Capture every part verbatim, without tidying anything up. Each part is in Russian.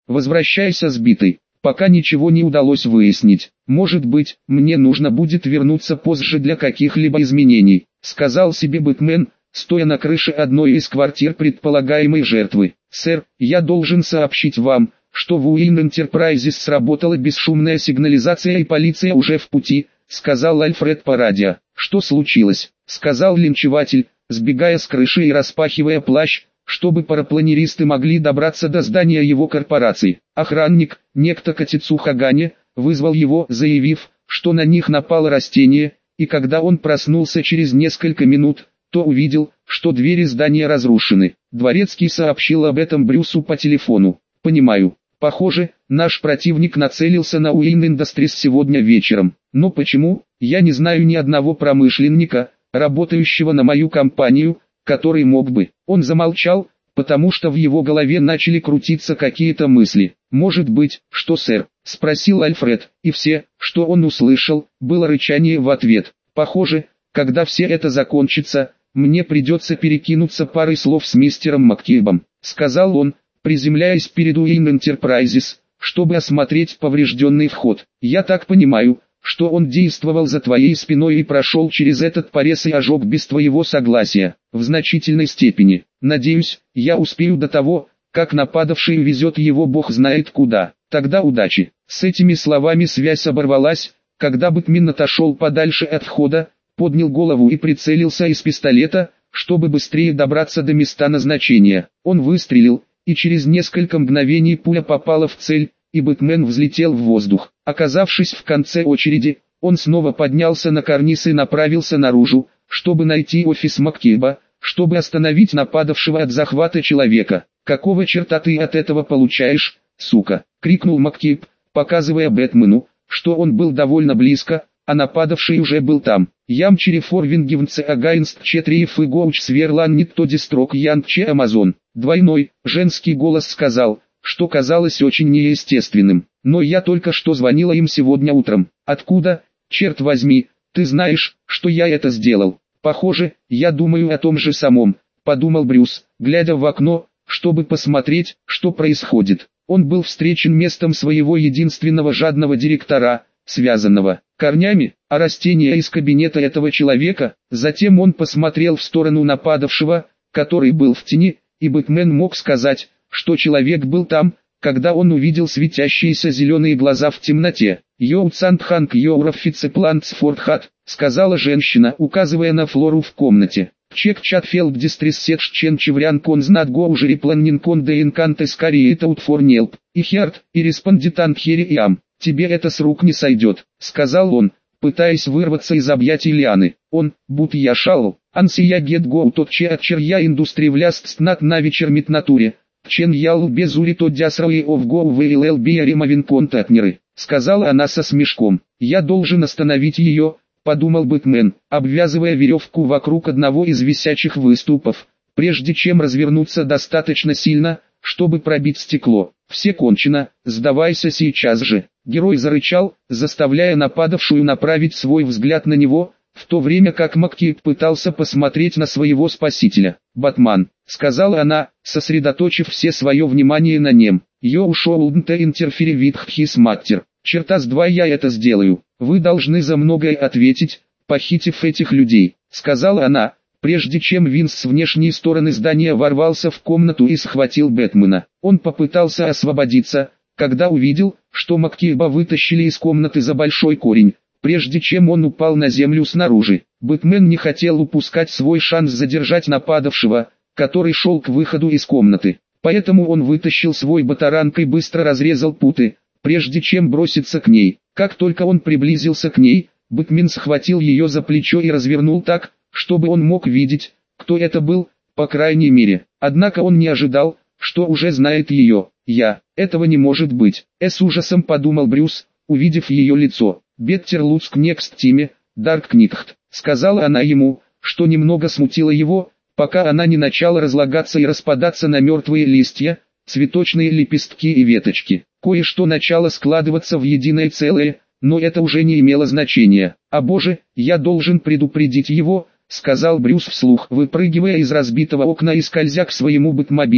Возвращайся сбитый. Пока ничего не удалось выяснить. Может быть, мне нужно будет вернуться позже для каких-либо изменений, сказал себе Бэтмен, стоя на крыше одной из квартир предполагаемой жертвы. «Сэр, я должен сообщить вам, что в Уин Энтерпрайзес сработала бесшумная сигнализация и полиция уже в пути», сказал Альфред по радио. «Что случилось?» — сказал линчеватель, сбегая с крыши и распахивая плащ, чтобы парапланеристы могли добраться до здания его корпорации. Охранник, некто Катицу Хагане, вызвал его, заявив, что на них напало растение, и когда он проснулся через несколько минут, то увидел, что двери здания разрушены. Дворецкий сообщил об этом Брюсу по телефону. «Понимаю. Похоже, наш противник нацелился на Уин Industries сегодня вечером. Но почему? Я не знаю ни одного промышленника, работающего на мою компанию, который мог бы». Он замолчал, потому что в его голове начали крутиться какие-то мысли. «Может быть, что, сэр?» — спросил Альфред, и все, что он услышал, было рычание в ответ. «Похоже, когда все это закончится, мне придется перекинуться парой слов с мистером Маккибом», — сказал он, приземляясь перед Уин Энтерпрайзес, чтобы осмотреть поврежденный вход. «Я так понимаю, что он действовал за твоей спиной и прошел через этот порез и ожог без твоего согласия, в значительной степени. Надеюсь, я успею до того, как нападавший везет его бог знает куда. Тогда удачи». С этими словами связь оборвалась, когда Бэтмен отошел подальше от входа, поднял голову и прицелился из пистолета, чтобы быстрее добраться до места назначения. Он выстрелил, и через несколько мгновений пуля попала в цель, и Бэтмен взлетел в воздух. Оказавшись в конце очереди, он снова поднялся на карниз и направился наружу, чтобы найти офис Маккиба, чтобы остановить нападавшего от захвата человека. «Какого черта ты от этого получаешь, сука?» — крикнул Маккиб, показывая Бэтмену, что он был довольно близко, а нападавший уже был там. «Ям черефорвингивнце агайнст четриев и гоуч сверлан никто дистрок янче амазон». Двойной, женский голос сказал, что казалось очень неестественным. «Но я только что звонила им сегодня утром». «Откуда, черт возьми, ты знаешь, что я это сделал?» «Похоже, я думаю о том же самом», — подумал Брюс, глядя в окно, чтобы посмотреть, что происходит. Он был встречен местом своего единственного жадного директора, связанного корнями, а растения из кабинета этого человека. Затем он посмотрел в сторону нападавшего, который был в тени, и Бэтмен мог сказать, что человек был там, когда он увидел светящиеся зеленые глаза в темноте. «Йоу Цандханг Йоу Фордхат», сказала женщина, указывая на Флору в комнате. «Чек Чатфелд Дистриссетш Чен Чеврян Конзнат Гоужери Планнин Кон Де Инканте Скорее Таут Форнелп, и Херт, и Респондитант Хери Иам. Тебе это с рук не сойдет», сказал он, пытаясь вырваться из объятий Лианы. «Он, будь я шал, ансия гет гоу тот че от черья индустрии влястстнат на вечер метнатуре, чен ял безури то дясрауи ов гоу вейлэл биаримовин контатнеры», сказала она со смешком. «Я должен остановить ее», подумал Бэтмен, обвязывая веревку вокруг одного из висячих выступов, прежде чем развернуться достаточно сильно, чтобы пробить стекло. «Все кончено, сдавайся сейчас же». Герой зарычал, заставляя нападавшую направить свой взгляд на него, в то время как Маккиб пытался посмотреть на своего спасителя. «Батман», — сказала она, сосредоточив все свое внимание на нем. «Йоу шоуднте интерфери витх хис маттер. Черта с два я это сделаю. Вы должны за многое ответить, похитив этих людей», — сказала она, прежде чем Винс с внешней стороны здания ворвался в комнату и схватил Бэтмена. Он попытался освободиться, когда увидел, что Маккиба вытащили из комнаты за большой корень, прежде чем он упал на землю снаружи. Бэтмен не хотел упускать свой шанс задержать нападавшего, который шел к выходу из комнаты. Поэтому он вытащил свой батаранг и быстро разрезал путы, прежде чем броситься к ней. Как только он приблизился к ней, Бэтмен схватил ее за плечо и развернул так, чтобы он мог видеть, кто это был, по крайней мере. Однако он не ожидал, что уже знает ее. «Я, этого не может быть», — с ужасом подумал Брюс, увидев ее лицо. «Беттер Луцк Некст Тиме, Дарк Книтхт», — сказала она ему, что немного смутило его, пока она не начала разлагаться и распадаться на мертвые листья, цветочные лепестки и веточки. Кое-что начало складываться в единое целое, но это уже не имело значения. «О боже, я должен предупредить его», — сказал Брюс вслух, выпрыгивая из разбитого окна и скользя к своему бэтмобилю,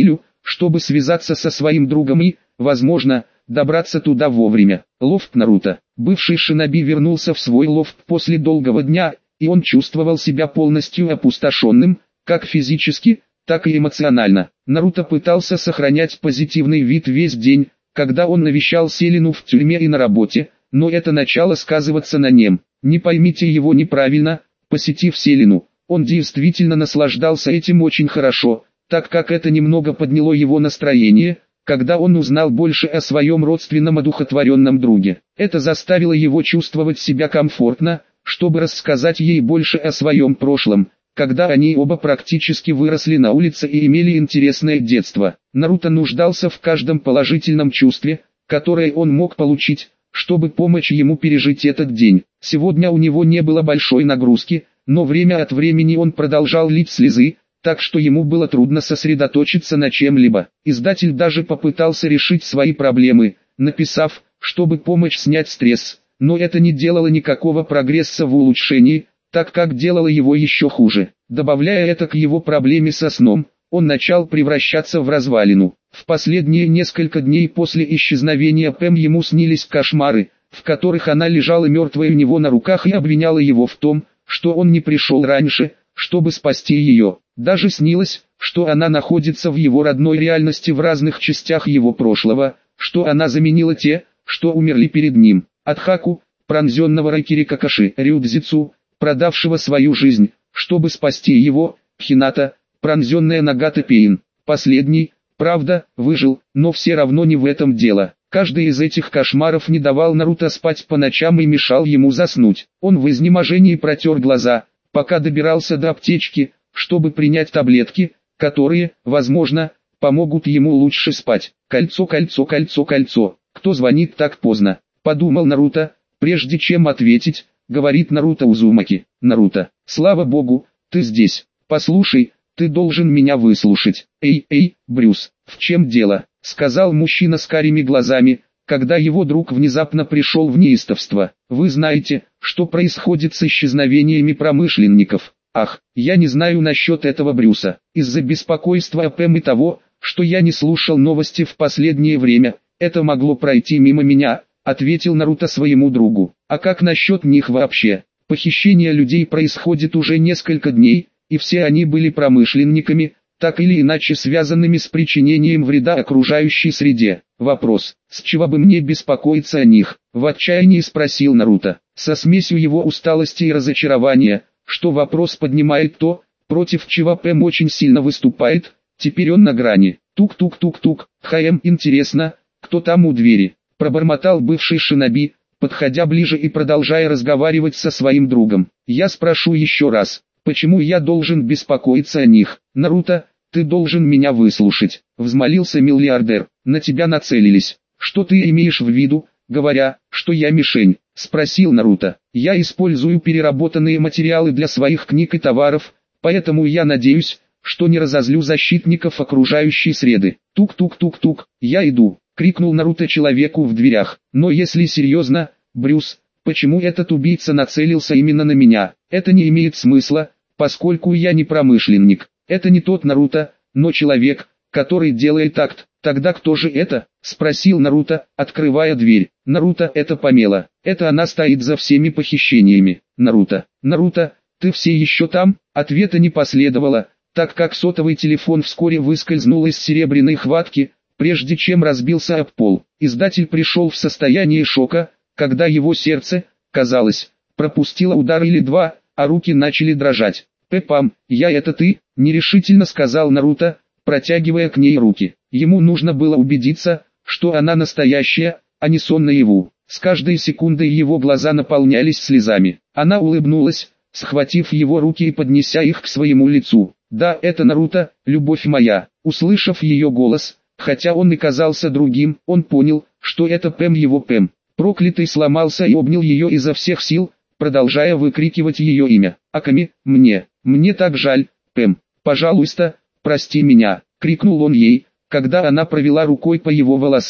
чтобы связаться со своим другом и, возможно, добраться туда вовремя. Лофт Наруто. Бывший шиноби вернулся в свой лофт после долгого дня, и он чувствовал себя полностью опустошенным, как физически, так и эмоционально. Наруто пытался сохранять позитивный вид весь день, когда он навещал Селину в тюрьме и на работе, но это начало сказываться на нем. Не поймите его неправильно, посетив Селину, он действительно наслаждался этим очень хорошо, так как это немного подняло его настроение, когда он узнал больше о своем родственном одухотворенном друге. Это заставило его чувствовать себя комфортно, чтобы рассказать ей больше о своем прошлом, когда они оба практически выросли на улице и имели интересное детство. Наруто нуждался в каждом положительном чувстве, которое он мог получить, чтобы помочь ему пережить этот день. Сегодня у него не было большой нагрузки, но время от времени он продолжал лить слезы, так что ему было трудно сосредоточиться на чем-либо. Издатель даже попытался решить свои проблемы, написав, чтобы помочь снять стресс, но это не делало никакого прогресса в улучшении, так как делало его еще хуже. Добавляя это к его проблеме со сном, он начал превращаться в развалину. В последние несколько дней после исчезновения Пэм ему снились кошмары, в которых она лежала мертвой у него на руках и обвиняла его в том, что он не пришел раньше, чтобы спасти ее. Даже снилось, что она находится в его родной реальности в разных частях его прошлого, что она заменила те, что умерли перед ним. Атхаку, пронзенного Райкири Какаши, Рюдзицу, продавшего свою жизнь, чтобы спасти его, Хината, пронзенная Нагата Пейн. Последний, правда, выжил, но все равно не в этом дело. Каждый из этих кошмаров не давал Наруто спать по ночам и мешал ему заснуть. Он в изнеможении протер глаза, пока добирался до аптечки, чтобы принять таблетки, которые, возможно, помогут ему лучше спать. Кольцо, кольцо, кольцо, кольцо. Кто звонит так поздно? Подумал Наруто, прежде чем ответить, говорит Наруто Узумаки. Наруто, слава богу, ты здесь. Послушай, ты должен меня выслушать. Эй, эй, Брюс, в чем дело? Сказал мужчина с карими глазами, когда его друг внезапно пришел в неистовство. Вы знаете, что происходит с исчезновениями промышленников. Ах, я не знаю насчет этого, Брюса. Из-за беспокойства о Пэм и того, что я не слушал новости в последнее время, это могло пройти мимо меня, ответил Наруто своему другу. А как насчет них вообще? Похищение людей происходит уже несколько дней, и все они были промышленниками, так или иначе связанными с причинением вреда окружающей среде. Вопрос, с чего бы мне беспокоиться о них? В отчаянии спросил Наруто, со смесью его усталости и разочарования, что вопрос поднимает то, против чего Пэм очень сильно выступает. Теперь он на грани. Тук-тук-тук-тук. Хаэм, интересно, кто там у двери? Пробормотал бывший шиноби, подходя ближе и продолжая разговаривать со своим другом. Я спрошу еще раз, почему я должен беспокоиться о них? Наруто, ты должен меня выслушать. Взмолился миллиардер. На тебя нацелились. Что ты имеешь в виду, говоря, что я мишень? Спросил Наруто. Я использую переработанные материалы для своих книг и товаров, поэтому я надеюсь, что не разозлю защитников окружающей среды. Тук-тук-тук-тук, я иду, крикнул Наруто человеку в дверях. Но если серьезно, Брюс, почему этот убийца нацелился именно на меня? Это не имеет смысла, поскольку я не промышленник. Это не тот Наруто, но человек, который делает акт. Тогда кто же это? Спросил Наруто, открывая дверь. Наруто, это Памела. Это она стоит за всеми похищениями. Наруто, Наруто, ты все еще там? Ответа не последовало, так как сотовый телефон вскоре выскользнул из серебряной хватки, прежде чем разбился об пол. Издатель пришел в состояние шока, когда его сердце, казалось, пропустило удар или два, а руки начали дрожать. «Пэпам, я это ты?» – нерешительно сказал Наруто, протягивая к ней руки. Ему нужно было убедиться, что она настоящая, а не сон наяву. С каждой секундой его глаза наполнялись слезами. Она улыбнулась, схватив его руки и поднеся их к своему лицу. «Да, это Наруто, любовь моя». Услышав ее голос, хотя он и казался другим, он понял, что это Пэм, его Пэм. Проклятый сломался и обнял ее изо всех сил, продолжая выкрикивать ее имя. «Аками, мне, мне так жаль, Пэм, пожалуйста, прости меня», — крикнул он ей, когда она провела рукой по его волосам.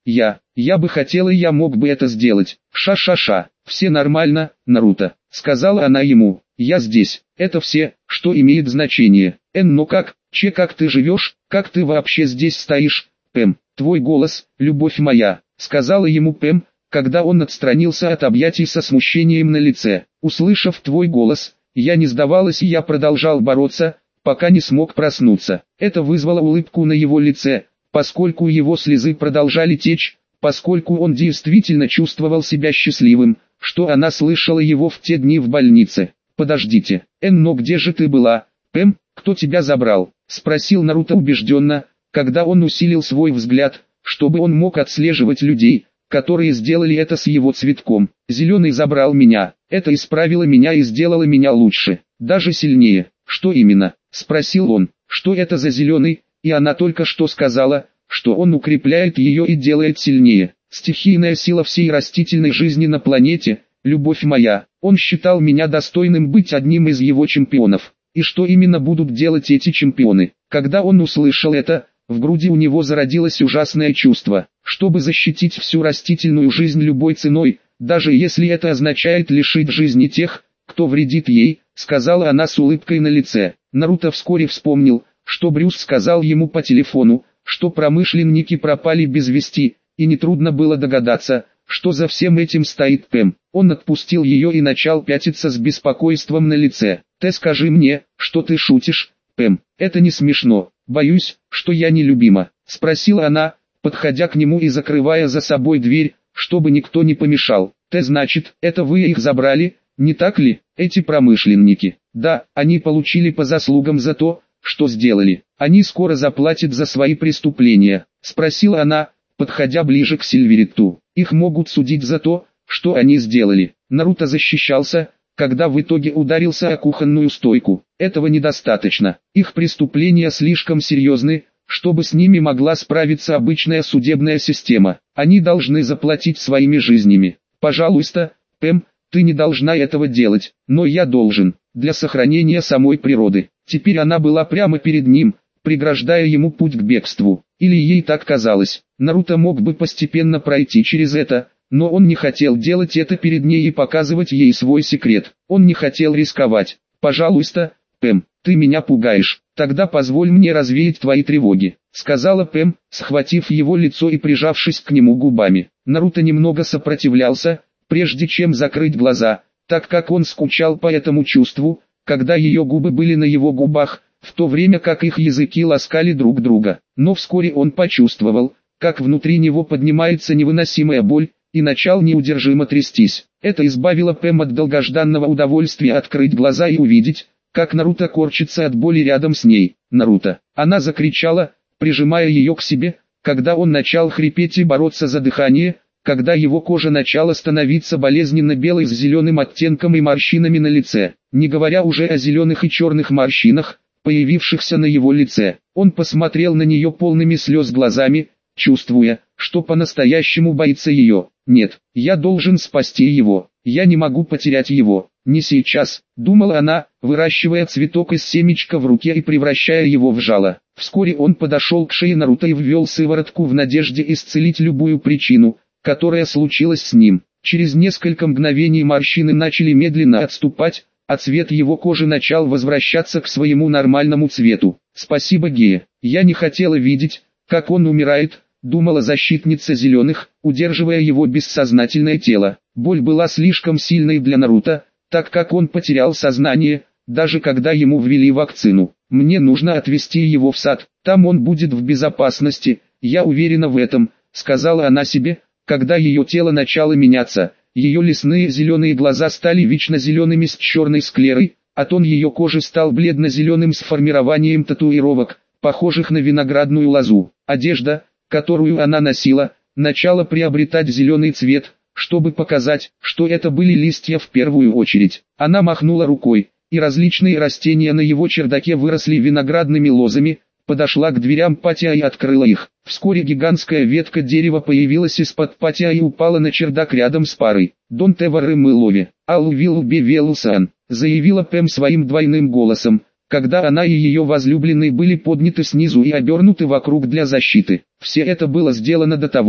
Я, я бы хотела и я мог бы это сделать. Ша-ша-ша, все нормально, Наруто, сказала она ему. Я здесь, это все, что имеет значение. Эн, но как, че, как ты живешь, как ты вообще здесь стоишь? Пэм, твой голос, любовь моя, сказала ему Пэм, когда он отстранился от объятий со смущением на лице. Услышав твой голос, я не сдавалась и я продолжал бороться, пока не смог проснуться. Это вызвало улыбку на его лице, поскольку его слезы продолжали течь, поскольку он действительно чувствовал себя счастливым, что она слышала его в те дни в больнице. «Подождите, Эн, но где же ты была, Пэм, кто тебя забрал?» — спросил Наруто убежденно, когда он усилил свой взгляд, чтобы он мог отслеживать людей, которые сделали это с его цветком. «Зеленый забрал меня, это исправило меня и сделало меня лучше, даже сильнее». «Что именно?» — спросил он. «Что это за зеленый?» И она только что сказала, что он укрепляет ее и делает сильнее. Стихийная сила всей растительной жизни на планете, любовь моя. Он считал меня достойным быть одним из его чемпионов. И что именно будут делать эти чемпионы? Когда он услышал это, в груди у него зародилось ужасное чувство. Чтобы защитить всю растительную жизнь любой ценой, даже если это означает лишить жизни тех, кто вредит ей, сказала она с улыбкой на лице. Наруто вскоре вспомнил, что Брюс сказал ему по телефону, что промышленники пропали без вести, и нетрудно было догадаться, что за всем этим стоит Пэм. Он отпустил ее и начал пятиться с беспокойством на лице. «Ты скажи мне, что ты шутишь, Пэм, это не смешно, боюсь, что я нелюбима», — спросила она, подходя к нему и закрывая за собой дверь, чтобы никто не помешал. «Ты, значит, это вы их забрали, не так ли, эти промышленники?» «Да, они получили по заслугам за то, что сделали. Они скоро заплатят за свои преступления», — спросила она, подходя ближе к Сильвериту. «Их могут судить за то, что они сделали». Наруто защищался, когда в итоге ударился о кухонную стойку. Этого недостаточно. Их преступления слишком серьезны, чтобы с ними могла справиться обычная судебная система. Они должны заплатить своими жизнями. «Пожалуйста, Пэм, ты не должна этого делать, но я должен, для сохранения самой природы». Теперь она была прямо перед ним, преграждая ему путь к бегству. Или ей так казалось. Наруто мог бы постепенно пройти через это, но он не хотел делать это перед ней и показывать ей свой секрет. Он не хотел рисковать. «Пожалуйста, Пэм, ты меня пугаешь, тогда позволь мне развеять твои тревоги», — сказала Пэм, схватив его лицо и прижавшись к нему губами. Наруто немного сопротивлялся, прежде чем закрыть глаза, так как он скучал по этому чувству, когда ее губы были на его губах, в то время как их языки ласкали друг друга. Но вскоре он почувствовал, как внутри него поднимается невыносимая боль, и начал неудержимо трястись. Это избавило Пэм от долгожданного удовольствия открыть глаза и увидеть, как Наруто корчится от боли рядом с ней. «Наруто!» Она закричала, прижимая ее к себе, когда он начал хрипеть и бороться за дыхание, когда его кожа начала становиться болезненно белой с зеленым оттенком и морщинами на лице. Не говоря уже о зеленых и черных морщинах, появившихся на его лице. Он посмотрел на нее полными слез глазами, чувствуя, что по-настоящему боится ее. «Нет, я должен спасти его, я не могу потерять его, не сейчас», — думала она, выращивая цветок из семечка в руке и превращая его в жало. Вскоре он подошел к шее Наруто и ввел сыворотку в надежде исцелить любую причину, которая случилась с ним. Через несколько мгновений морщины начали медленно отступать, а цвет его кожи начал возвращаться к своему нормальному цвету. «Спасибо, Гея, я не хотела видеть, как он умирает», — думала защитница зеленых, удерживая его бессознательное тело. Боль была слишком сильной для Наруто, так как он потерял сознание, даже когда ему ввели вакцину. «Мне нужно отвезти его в сад, там он будет в безопасности, я уверена в этом», — сказала она себе, когда ее тело начало меняться. Ее лесные зеленые глаза стали вечно зелеными с черной склерой, а тон ее кожи стал бледно-зеленым с формированием татуировок, похожих на виноградную лозу. Одежда, которую она носила, начала приобретать зеленый цвет, чтобы показать, что это были листья в первую очередь. Она махнула рукой, и различные растения на его чердаке выросли виноградными лозами, подошла к дверям патио и открыла их. Вскоре гигантская ветка дерева появилась из-под патио и упала на чердак рядом с парой. «Дон Тевары Мылови, Аллу Виллу Бевелусан», заявила Пэм своим двойным голосом, когда она и ее возлюбленный были подняты снизу и обернуты вокруг для защиты. Все это было сделано до того,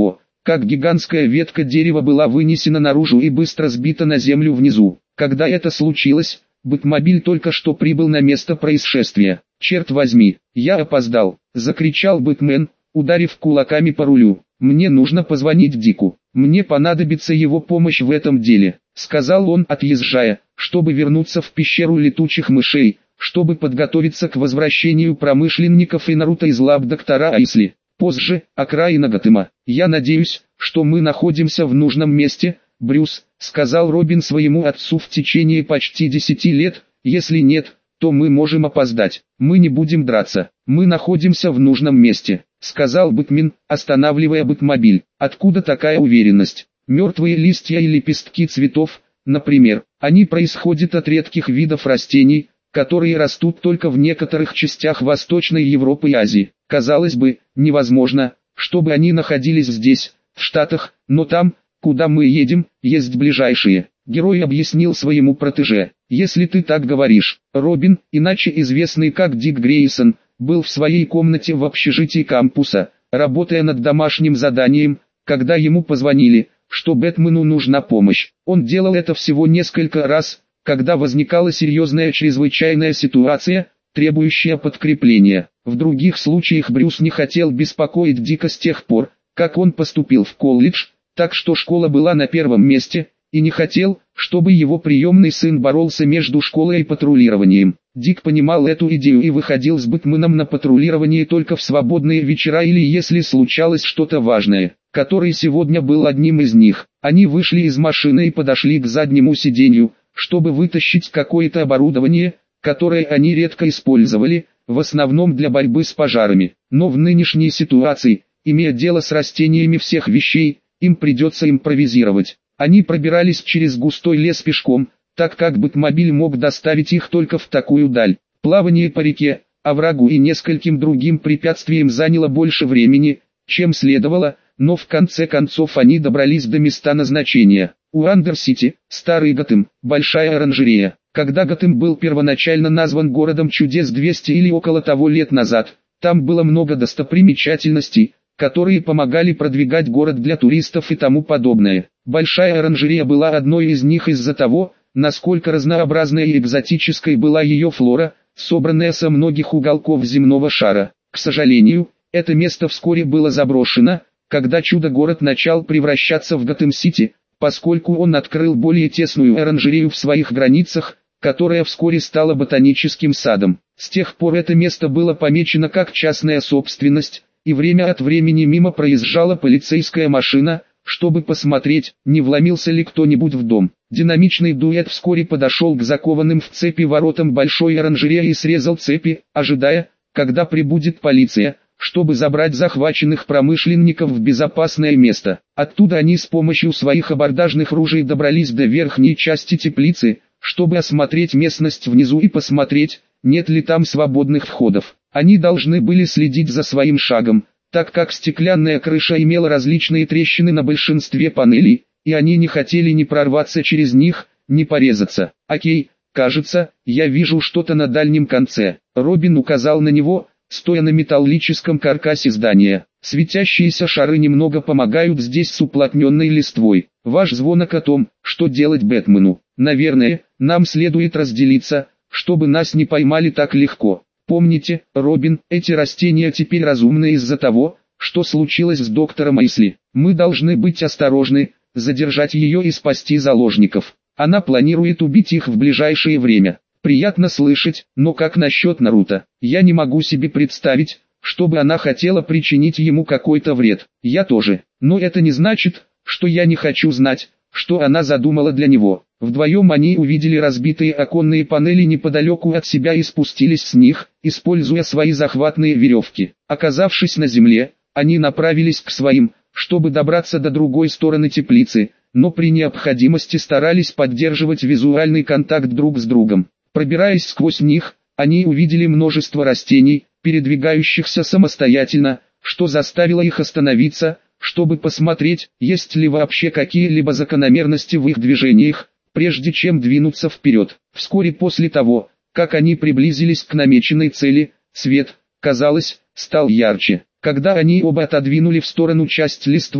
как гигантская ветка дерева была вынесена наружу и быстро сбита на землю внизу. Когда это случилось, Бэтмобиль только что прибыл на место происшествия. «Черт возьми, я опоздал!» – закричал Бэтмен, ударив кулаками по рулю. «Мне нужно позвонить Дику. Мне понадобится его помощь в этом деле», – сказал он, отъезжая, чтобы вернуться в пещеру летучих мышей, чтобы подготовиться к возвращению промышленников и Наруто из лап доктора Айсли. Позже, окраина Готэма. «Я надеюсь, что мы находимся в нужном месте, Брюс», — сказал Робин своему отцу в течение почти десяти лет. «Если нет, то мы можем опоздать. Мы не будем драться. Мы находимся в нужном месте», — сказал Бэтмен, останавливая Бэтмобиль. «Откуда такая уверенность? Мертвые листья и лепестки цветов, например, они происходят от редких видов растений, которые растут только в некоторых частях Восточной Европы и Азии. Казалось бы, невозможно, чтобы они находились здесь, в Штатах, но там, куда мы едем, есть ближайшие». Герой объяснил своему протеже. «Если ты так говоришь, Робин, иначе известный как Дик Грейсон, был в своей комнате в общежитии кампуса, работая над домашним заданием, когда ему позвонили, что Бэтмену нужна помощь. Он делал это всего несколько раз, когда возникала серьезная чрезвычайная ситуация, требующая подкрепления. В других случаях Брюс не хотел беспокоить Дика с тех пор, как он поступил в колледж, так что школа была на первом месте, и не хотел, чтобы его приемный сын боролся между школой и патрулированием. Дик понимал эту идею и выходил с Бэтменом на патрулирование только в свободные вечера или если случалось что-то важное, который сегодня был одним из них. Они вышли из машины и подошли к заднему сиденью, чтобы вытащить какое-то оборудование, которое они редко использовали, в основном для борьбы с пожарами. Но в нынешней ситуации, имея дело с растениями всех вещей, им придется импровизировать. Они пробирались через густой лес пешком, так как Бэтмобиль мог доставить их только в такую даль. Плавание по реке, оврагу и нескольким другим препятствиям заняло больше времени, чем следовало, но в конце концов они добрались до места назначения. Уандер-Сити, Старый Готэм, Большая оранжерея. Когда Готэм был первоначально назван городом чудес двести или около того лет назад, там было много достопримечательностей, которые помогали продвигать город для туристов и тому подобное. Большая оранжерея была одной из них из-за того, насколько разнообразной и экзотической была ее флора, собранная со многих уголков земного шара. К сожалению, это место вскоре было заброшено, когда чудо-город начал превращаться в Готэм-Сити, поскольку он открыл более тесную оранжерею в своих границах, которая вскоре стала ботаническим садом. С тех пор это место было помечено как частная собственность, и время от времени мимо проезжала полицейская машина, чтобы посмотреть, не вломился ли кто-нибудь в дом. Динамичный дуэт вскоре подошел к закованным в цепи воротам большой оранжереи и срезал цепи, ожидая, когда прибудет полиция, чтобы забрать захваченных промышленников в безопасное место. Оттуда они с помощью своих абордажных ружей добрались до верхней части теплицы, чтобы осмотреть местность внизу и посмотреть, нет ли там свободных входов. Они должны были следить за своим шагом, так как стеклянная крыша имела различные трещины на большинстве панелей, и они не хотели ни прорваться через них, ни порезаться. «Окей, кажется, я вижу что-то на дальнем конце». Робин указал на него, стоя на металлическом каркасе здания. «Светящиеся шары немного помогают здесь с уплотненной листвой. Ваш звонок о том, что делать Бэтмену. Наверное, нам следует разделиться, чтобы нас не поймали так легко. Помните, Робин, эти растения теперь разумны из-за того, что случилось с доктором Айсли. Мы должны быть осторожны, задержать ее и спасти заложников. Она планирует убить их в ближайшее время». «Приятно слышать, но как насчет Наруто? Я не могу себе представить, чтобы она хотела причинить ему какой-то вред. Я тоже, но это не значит, что я не хочу знать, что она задумала для него». Вдвоем они увидели разбитые оконные панели неподалеку от себя и спустились с них, используя свои захватные веревки. Оказавшись на земле, они направились к своим, чтобы добраться до другой стороны теплицы, но при необходимости старались поддерживать визуальный контакт друг с другом. Пробираясь сквозь них, они увидели множество растений, передвигающихся самостоятельно, что заставило их остановиться, чтобы посмотреть, есть ли вообще какие-либо закономерности в их движениях, прежде чем двинуться вперед. Вскоре после того, как они приблизились к намеченной цели, свет, казалось, стал ярче. Когда они оба отодвинули в сторону часть листвы,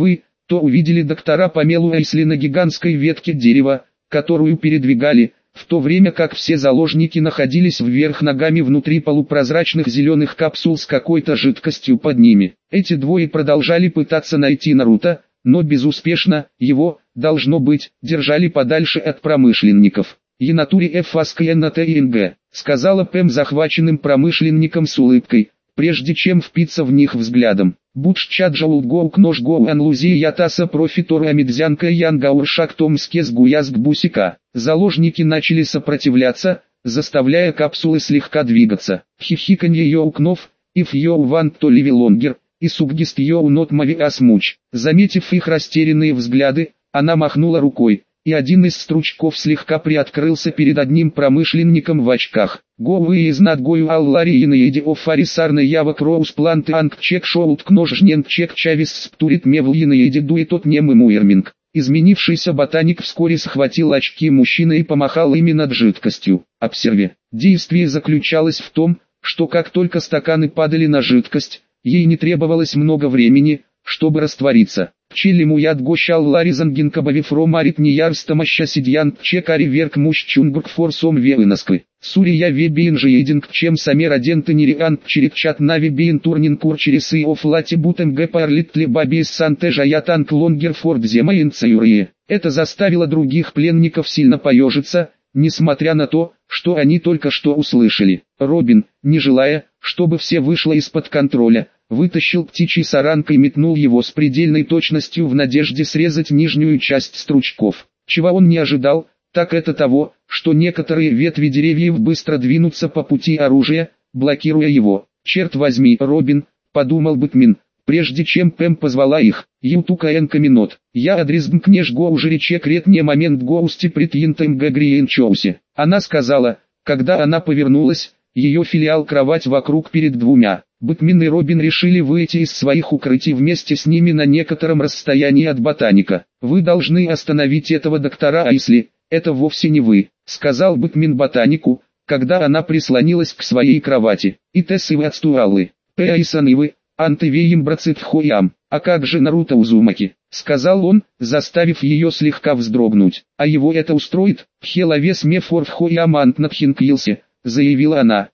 то увидели доктора помелу Эйсли на гигантской ветке дерева, которую передвигали, в то время как все заложники находились вверх ногами внутри полупрозрачных зеленых капсул с какой-то жидкостью под ними. Эти двое продолжали пытаться найти Наруто, но безуспешно. Его, должно быть, держали подальше от промышленников. «Янатури ФАСКНТИНГ», сказала Пэм захваченным промышленником с улыбкой, прежде чем впиться в них взглядом. «Будж чаджаулт гоук нож гоу анлузи ятаса профитор амидзянка янгауршак томске сгуязг бусика». Заложники начали сопротивляться, заставляя капсулы слегка двигаться. Хихиканье йоукнов, if you want to live longer, и суггист you not mavi as much. Заметив их растерянные взгляды, она махнула рукой, и один из стручков слегка приоткрылся перед одним промышленником в очках. «Гоуи из надгою аллари инаеди офарисарны ява кроус планты анг чек шоут кножнен чек чавис сптурит мевл инаеди дуетот немым уерминг». Изменившийся ботаник вскоре схватил очки мужчины и помахал ими над жидкостью. Обсерве. Действие заключалось в том, что как только стаканы падали на жидкость, ей не требовалось много времени, чтобы раствориться. Пчелему яд гощал ларизангинкабави фромарит неярстамаща сидьян чекари верк мущ чунгурк форсом веыносквы. Сурия вебиин же единг чем самер аденты нерианг черекчат нави биин турнин курчерисы офлати бутем гэпарлитли бабис санте жаятанг лонгерфорд земаинцаюрие. Это заставило других пленников сильно поежиться, несмотря на то, что они только что услышали. Робин, не желая, чтобы все вышло из-под контроля, вытащил птичий саранг и метнул его с предельной точностью в надежде срезать нижнюю часть стручков. Чего он не ожидал, так это того, что некоторые ветви деревьев быстро двинутся по пути оружия, блокируя его. «Черт возьми, Робин», — подумал Бэтмен, прежде чем Пэм позвала их. «Ютука каминот, я адресгн кнеж гоужеречек ретне момент гоусти притъинтем гагриенчоусе». Она сказала, когда она повернулась, ее филиал кровать вокруг перед двумя. Бэтмен и Робин решили выйти из своих укрытий вместе с ними на некотором расстоянии от ботаника. «Вы должны остановить этого доктора Айсли, это вовсе не вы», — сказал Бэтмен ботанику, когда она прислонилась к своей кровати. «И тессы вы отстуаллы, пэайсан и вы, антевеем брацитхоям, а как же Наруто Узумаки», — сказал он, заставив ее слегка вздрогнуть. «А его это устроит?» «Хеловес мефорфхоям антнатхинкился», — заявила она.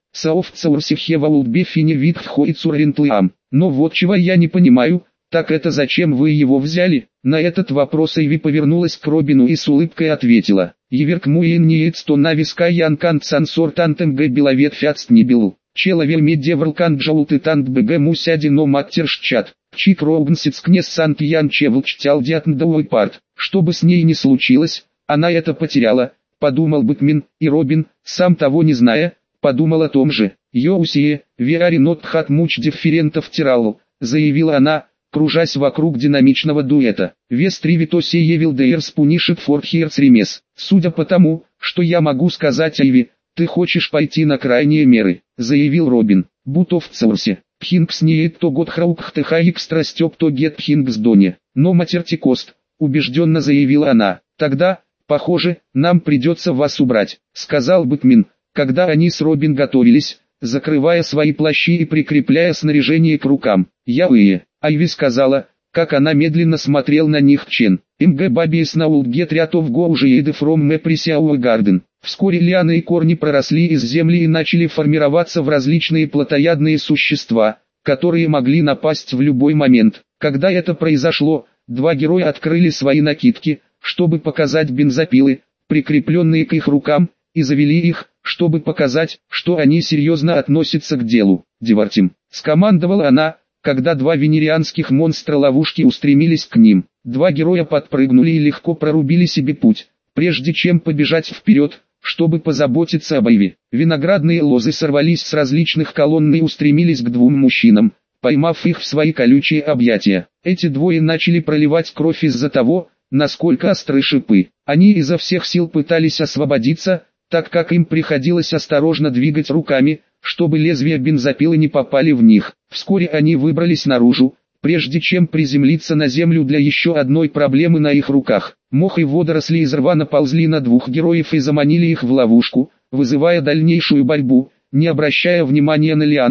«Саофцаурсихеваулдбефине витхоицурринтлам». «Но вот чего я не понимаю, так это зачем вы его взяли?» На этот вопрос Эйви повернулась к Робину и с улыбкой ответила. «Еверк муин ниецто нависка янкант сансортантем г беловет фяцт не бел. Человек медевралкант джаулты тант бг мусяди но маттершчат. Чик роугнсиц кнес сант ян чевлчтял дятндовой парт». Что бы с ней ни случилось, она это потеряла, подумал Бэтмен, и Робин, сам того не зная, подумал о том же. «Йоусие, виари нот хат муч дифферентов тиралл», заявила она, кружась вокруг динамичного дуэта. «Вес три витоси евил дейрс пунишит фор хирс ремес». «Судя по тому, что я могу сказать Айви, ты хочешь пойти на крайние меры», заявил Робин. «Бутов цаурсе, пхингс неет то год храукхтеха экстрастеп то гет пхингс доне». «Но матертикост», убежденно заявила она. «Тогда, похоже, нам придется вас убрать», сказал Бэтмен, когда они с Робин готовились, закрывая свои плащи и прикрепляя снаряжение к рукам. «Яуэ», Айви сказала, как она медленно смотрел на них Чен. «Мг бабиес наулд гет рятов гоуже еды фром ме присяуэ гарден». Вскоре лианы и корни проросли из земли и начали формироваться в различные плотоядные существа, которые могли напасть в любой момент. Когда это произошло, два героя открыли свои накидки, чтобы показать бензопилы, прикрепленные к их рукам, и завели их, чтобы показать, что они серьезно относятся к делу. «Девартим», скомандовала она, когда два венерианских монстра-ловушки устремились к ним. Два героя подпрыгнули и легко прорубили себе путь, прежде чем побежать вперед, чтобы позаботиться об Айви. Виноградные лозы сорвались с различных колонн и устремились к двум мужчинам, поймав их в свои колючие объятия. Эти двое начали проливать кровь из-за того, насколько остры шипы. Они изо всех сил пытались освободиться, так как им приходилось осторожно двигать руками, чтобы лезвия бензопилы не попали в них. Вскоре они выбрались наружу, прежде чем приземлиться на землю для еще одной проблемы на их руках. Мох и водоросли из рва наползли на двух героев и заманили их в ловушку, вызывая дальнейшую борьбу. Не обращая внимания на лианы,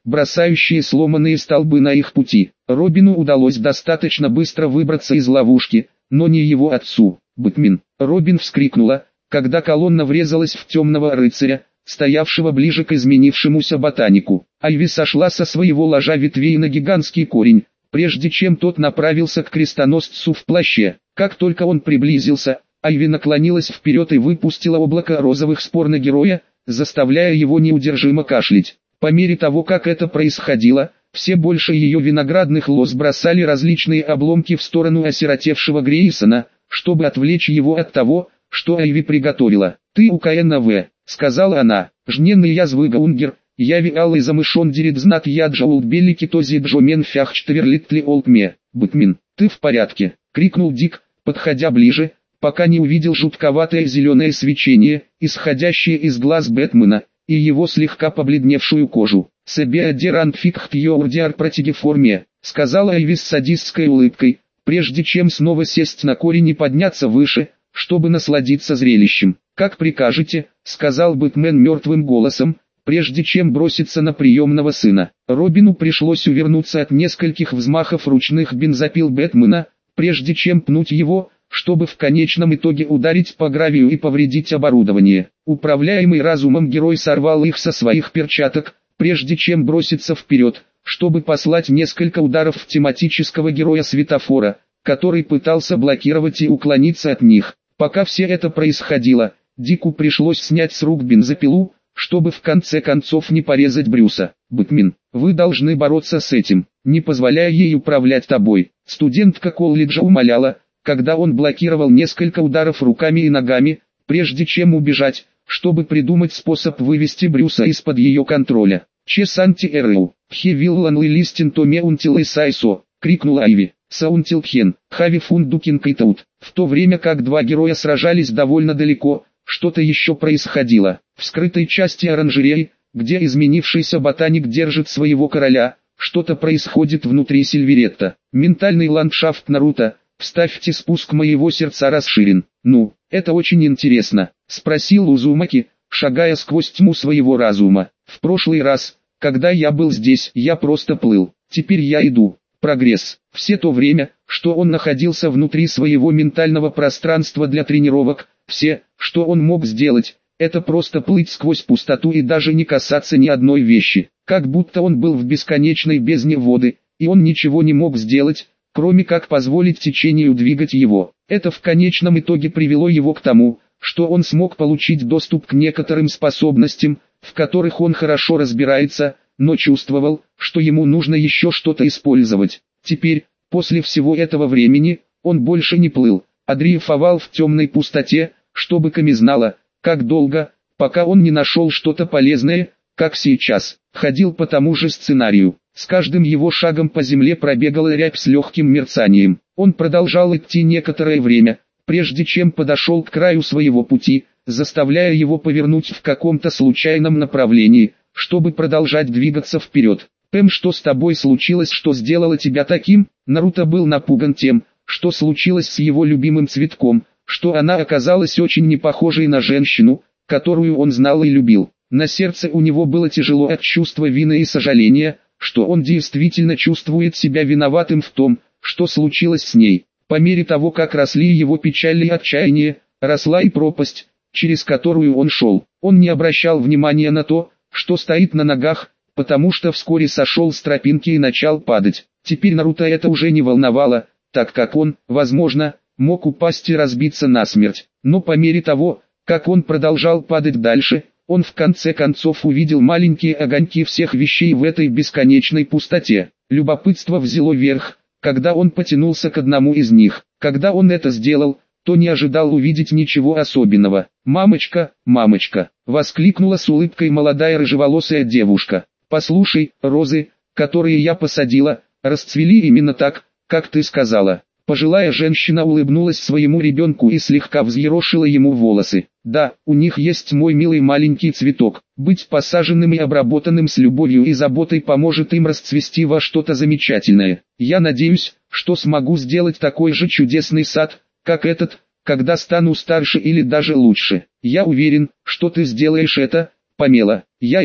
бросающие сломанные столбы на их пути. Робину удалось достаточно быстро выбраться из ловушки, но не его отцу. «Бэтмен!» Робин вскрикнула, когда колонна врезалась в темного рыцаря, стоявшего ближе к изменившемуся ботанику. Айви сошла со своего ложа ветвей на гигантский корень, прежде чем тот направился к крестоносцу в плаще. Как только он приблизился, Айви наклонилась вперед и выпустила облако розовых спор на героя, заставляя его неудержимо кашлять. По мере того, как это происходило, все больше ее виноградных лоз бросали различные обломки в сторону осиротевшего Грейсона, чтобы отвлечь его от того, что Айви приготовила. «Ты у КНВ», — сказала она, — «жненный язвы гаунгер, яви алый замышон дерет знат яджа ултбелики този джомен фяхчтверлитли олтме». «Бэтмен, ты в порядке?» — крикнул Дик, подходя ближе, пока не увидел жутковатое зеленое свечение, исходящее из глаз Бэтмена, и его слегка побледневшую кожу. «Себе адерант фикхт йордиар протигеформе», — сказала Айви с садистской улыбкой, прежде чем снова сесть на корень и подняться выше, чтобы насладиться зрелищем. «Как прикажете», — сказал Бэтмен мертвым голосом, прежде чем броситься на приемного сына. Робину пришлось увернуться от нескольких взмахов ручных бензопил Бэтмена, прежде чем пнуть его, чтобы в конечном итоге ударить по гравию и повредить оборудование. Управляемый разумом герой сорвал их со своих перчаток, прежде чем броситься вперед, чтобы послать несколько ударов в тематического героя светофора, который пытался блокировать и уклониться от них. Пока все это происходило, Дику пришлось снять с рук бензопилу, чтобы в конце концов не порезать Брюса. «Бэтмен, вы должны бороться с этим, не позволяя ей управлять тобой», — студентка колледжа умоляла, когда он блокировал несколько ударов руками и ногами, прежде чем убежать, чтобы придумать способ вывести Брюса из-под ее контроля. «Чес анти-эрл, хе виллан ли листин томе унтил и сайсо», — крикнула Айви. «Саунтилхен, хави фундукин кайтаут». В то время как два героя сражались довольно далеко, что-то еще происходило. В скрытой части оранжереи, где изменившийся ботаник держит своего короля, что-то происходит внутри Сильверетта. Ментальный ландшафт Наруто. «Вставьте спуск моего сердца расширен». «Ну, это очень интересно», — спросил Узумаки, шагая сквозь тьму своего разума. «В прошлый раз, когда я был здесь, я просто плыл. Теперь я иду». Прогресс. Все то время, что он находился внутри своего ментального пространства для тренировок, все, что он мог сделать, это просто плыть сквозь пустоту и даже не касаться ни одной вещи. Как будто он был в бесконечной бездне воды, и он ничего не мог сделать, кроме как позволить течению двигать его. Это в конечном итоге привело его к тому, что он смог получить доступ к некоторым способностям, в которых он хорошо разбирается, но чувствовал, что ему нужно еще что-то использовать. Теперь, после всего этого времени, он больше не плыл, а дрейфовал в темной пустоте, чтобы Ками знала, как долго, пока он не нашел что-то полезное, как сейчас. Ходил по тому же сценарию. С каждым его шагом по земле пробегала рябь с легким мерцанием. Он продолжал идти некоторое время, прежде чем подошел к краю своего пути, заставляя его повернуть в каком-то случайном направлении, чтобы продолжать двигаться вперед. «Пэм, что с тобой случилось, что сделало тебя таким?» Наруто был напуган тем, что случилось с его любимым цветком, что она оказалась очень не похожей на женщину, которую он знал и любил. На сердце у него было тяжело от чувства вины и сожаления, что он действительно чувствует себя виноватым в том, что случилось с ней. По мере того, как росли его печаль и отчаяние, росла и пропасть, через которую он шел. Он не обращал внимания на то, что стоит на ногах, потому что вскоре сошел с тропинки и начал падать. Теперь Наруто это уже не волновало, так как он, возможно, мог упасть и разбиться насмерть. Но по мере того, как он продолжал падать дальше, он в конце концов увидел маленькие огоньки всех вещей в этой бесконечной пустоте. Любопытство взяло верх, когда он потянулся к одному из них. Когда он это сделал, то не ожидал увидеть ничего особенного. «Мамочка, мамочка!» — воскликнула с улыбкой молодая рыжеволосая девушка. «Послушай, розы, которые я посадила, расцвели именно так, как ты сказала». Пожилая женщина улыбнулась своему ребенку и слегка взъерошила ему волосы. «Да, у них есть мой милый маленький цветок. Быть посаженным и обработанным с любовью и заботой поможет им расцвести во что-то замечательное. Я надеюсь, что смогу сделать такой же чудесный сад, как этот, когда стану старше или даже лучше. Я уверен, что ты сделаешь это, Памела. Я это,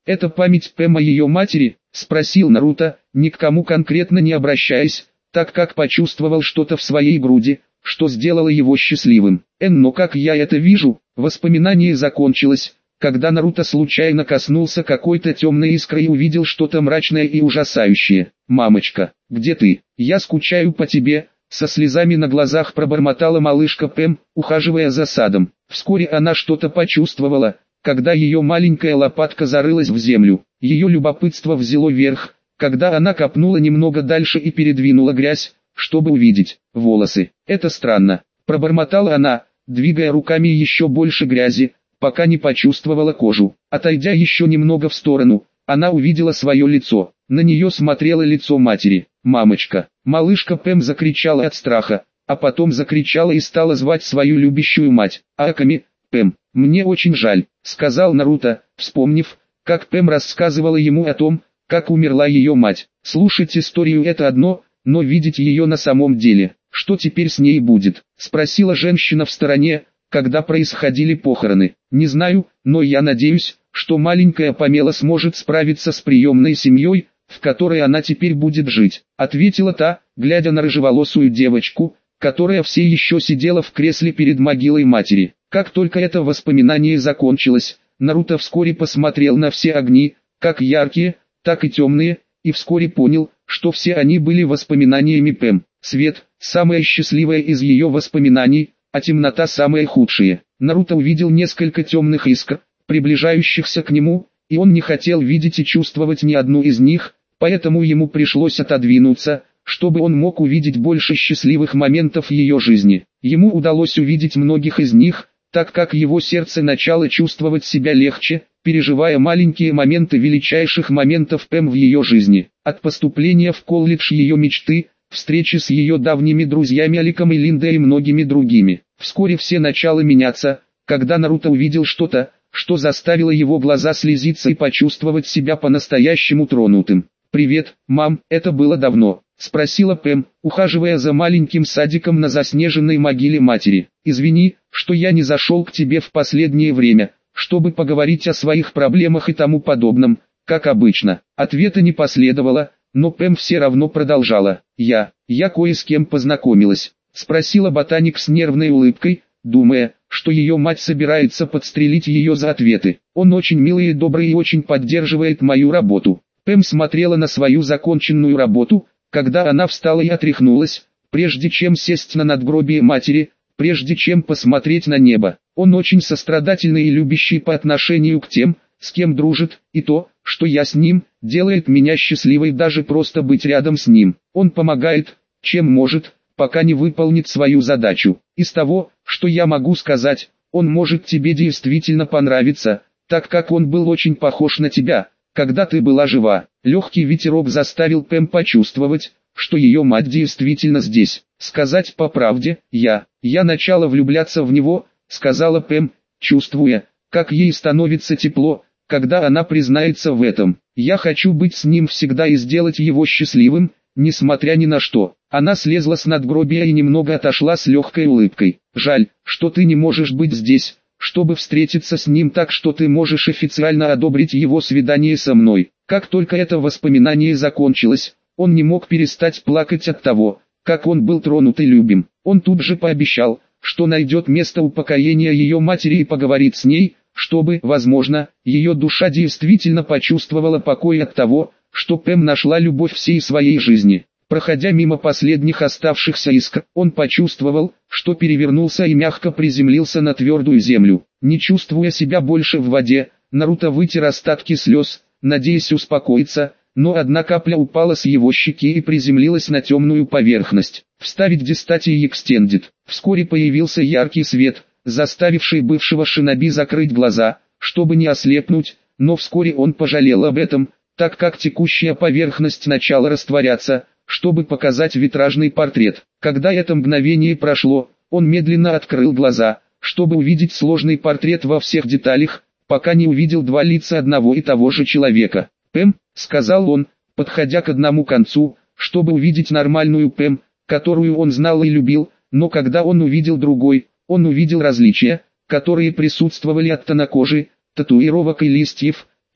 «Это память Пэм о ее матери?» – спросил Наруто, ни к кому конкретно не обращаясь, так как почувствовал что-то в своей груди, что сделало его счастливым. «Эн, но как я это вижу?» Воспоминание закончилось, когда Наруто случайно коснулся какой-то темной искры и увидел что-то мрачное и ужасающее. «Мамочка, где ты? Я скучаю по тебе», — со слезами на глазах пробормотала малышка Пэм, ухаживая за садом. Вскоре она что-то почувствовала, когда ее маленькая лопатка зарылась в землю. Ее любопытство взяло верх, когда она копнула немного дальше и передвинула грязь, чтобы увидеть волосы. «Это странно», — пробормотала она, двигая руками еще больше грязи, пока не почувствовала кожу. Отойдя еще немного в сторону, она увидела свое лицо. На нее смотрело лицо матери. «Мамочка!» Малышка Пэм закричала от страха, а потом закричала и стала звать свою любящую мать. «Аками, Пэм, мне очень жаль», — сказал Наруто, вспомнив, как Пэм рассказывала ему о том, как умерла ее мать. Слушать историю — это одно, но видеть ее на самом деле, что теперь с ней будет, спросила женщина в стороне, когда происходили похороны. «Не знаю, но я надеюсь, что маленькая Памела сможет справиться с приемной семьей, в которой она теперь будет жить», ответила та, глядя на рыжеволосую девочку, которая все еще сидела в кресле перед могилой матери. Как только это воспоминание закончилось, Наруто вскоре посмотрел на все огни, как яркие, так и темные, и вскоре понял, что все они были воспоминаниями Пэм. Свет – самое счастливое из ее воспоминаний, а темнота – самое худшее. Наруто увидел несколько темных искр, приближающихся к нему, и он не хотел видеть и чувствовать ни одну из них, поэтому ему пришлось отодвинуться, чтобы он мог увидеть больше счастливых моментов ее жизни. Ему удалось увидеть многих из них, так как его сердце начало чувствовать себя легче, переживая маленькие моменты величайших моментов Пэм в ее жизни. От поступления в колледж ее мечты, встречи с ее давними друзьями Аликом и Линдой и многими другими. Вскоре все начало меняться, когда Наруто увидел что-то, что заставило его глаза слезиться и почувствовать себя по-настоящему тронутым. «Привет, мам, это было давно», — спросила Пэм, ухаживая за маленьким садиком на заснеженной могиле матери. «Извини, что я не зашел к тебе в последнее время, чтобы поговорить о своих проблемах и тому подобном, как обычно». Ответа не последовало, но Пэм все равно продолжала. «Я, я кое с кем познакомилась», — спросила ботаник с нервной улыбкой, думая, что ее мать собирается подстрелить ее за ответы. «Он очень милый и добрый и очень поддерживает мою работу». Пэм смотрела на свою законченную работу, когда она встала и отряхнулась, прежде чем сесть на надгробие матери, прежде чем посмотреть на небо. «Он очень сострадательный и любящий по отношению к тем, с кем дружит, и то, что я с ним, делает меня счастливой даже просто быть рядом с ним. Он помогает, чем может, пока не выполнит свою задачу. Из того, что я могу сказать, он может тебе действительно понравиться, так как он был очень похож на тебя, когда ты была жива». Легкий ветерок заставил Пэм почувствовать, что ее мать действительно здесь. «Сказать по правде, я, я начала влюбляться в него», — сказала Пэм, чувствуя, как ей становится тепло, когда она признается в этом. «Я хочу быть с ним всегда и сделать его счастливым, несмотря ни на что». Она слезла с надгробия и немного отошла с легкой улыбкой. «Жаль, что ты не можешь быть здесь, чтобы встретиться с ним так, что ты можешь официально одобрить его свидание со мной». Как только это воспоминание закончилось, он не мог перестать плакать от того, как он был тронут и любим. Он тут же пообещал, что найдет место упокоения ее матери и поговорит с ней, чтобы, возможно, ее душа действительно почувствовала покой от того, что Пэм нашла любовь всей своей жизни. Проходя мимо последних оставшихся искр, он почувствовал, что перевернулся и мягко приземлился на твердую землю. Не чувствуя себя больше в воде, Наруто вытер остатки слез, надеясь успокоиться, но одна капля упала с его щеки и приземлилась на темную поверхность. Вставить дистати и экстендит. Вскоре появился яркий свет, заставивший бывшего шиноби закрыть глаза, чтобы не ослепнуть, но вскоре он пожалел об этом, так как текущая поверхность начала растворяться, чтобы показать витражный портрет. Когда это мгновение прошло, он медленно открыл глаза, чтобы увидеть сложный портрет во всех деталях, пока не увидел два лица одного и того же человека. «Пэм», — сказал он, подходя к одному концу, чтобы увидеть нормальную Пэм, которую он знал и любил, но когда он увидел другой, он увидел различия, которые присутствовали от тона кожи, татуировок и листьев,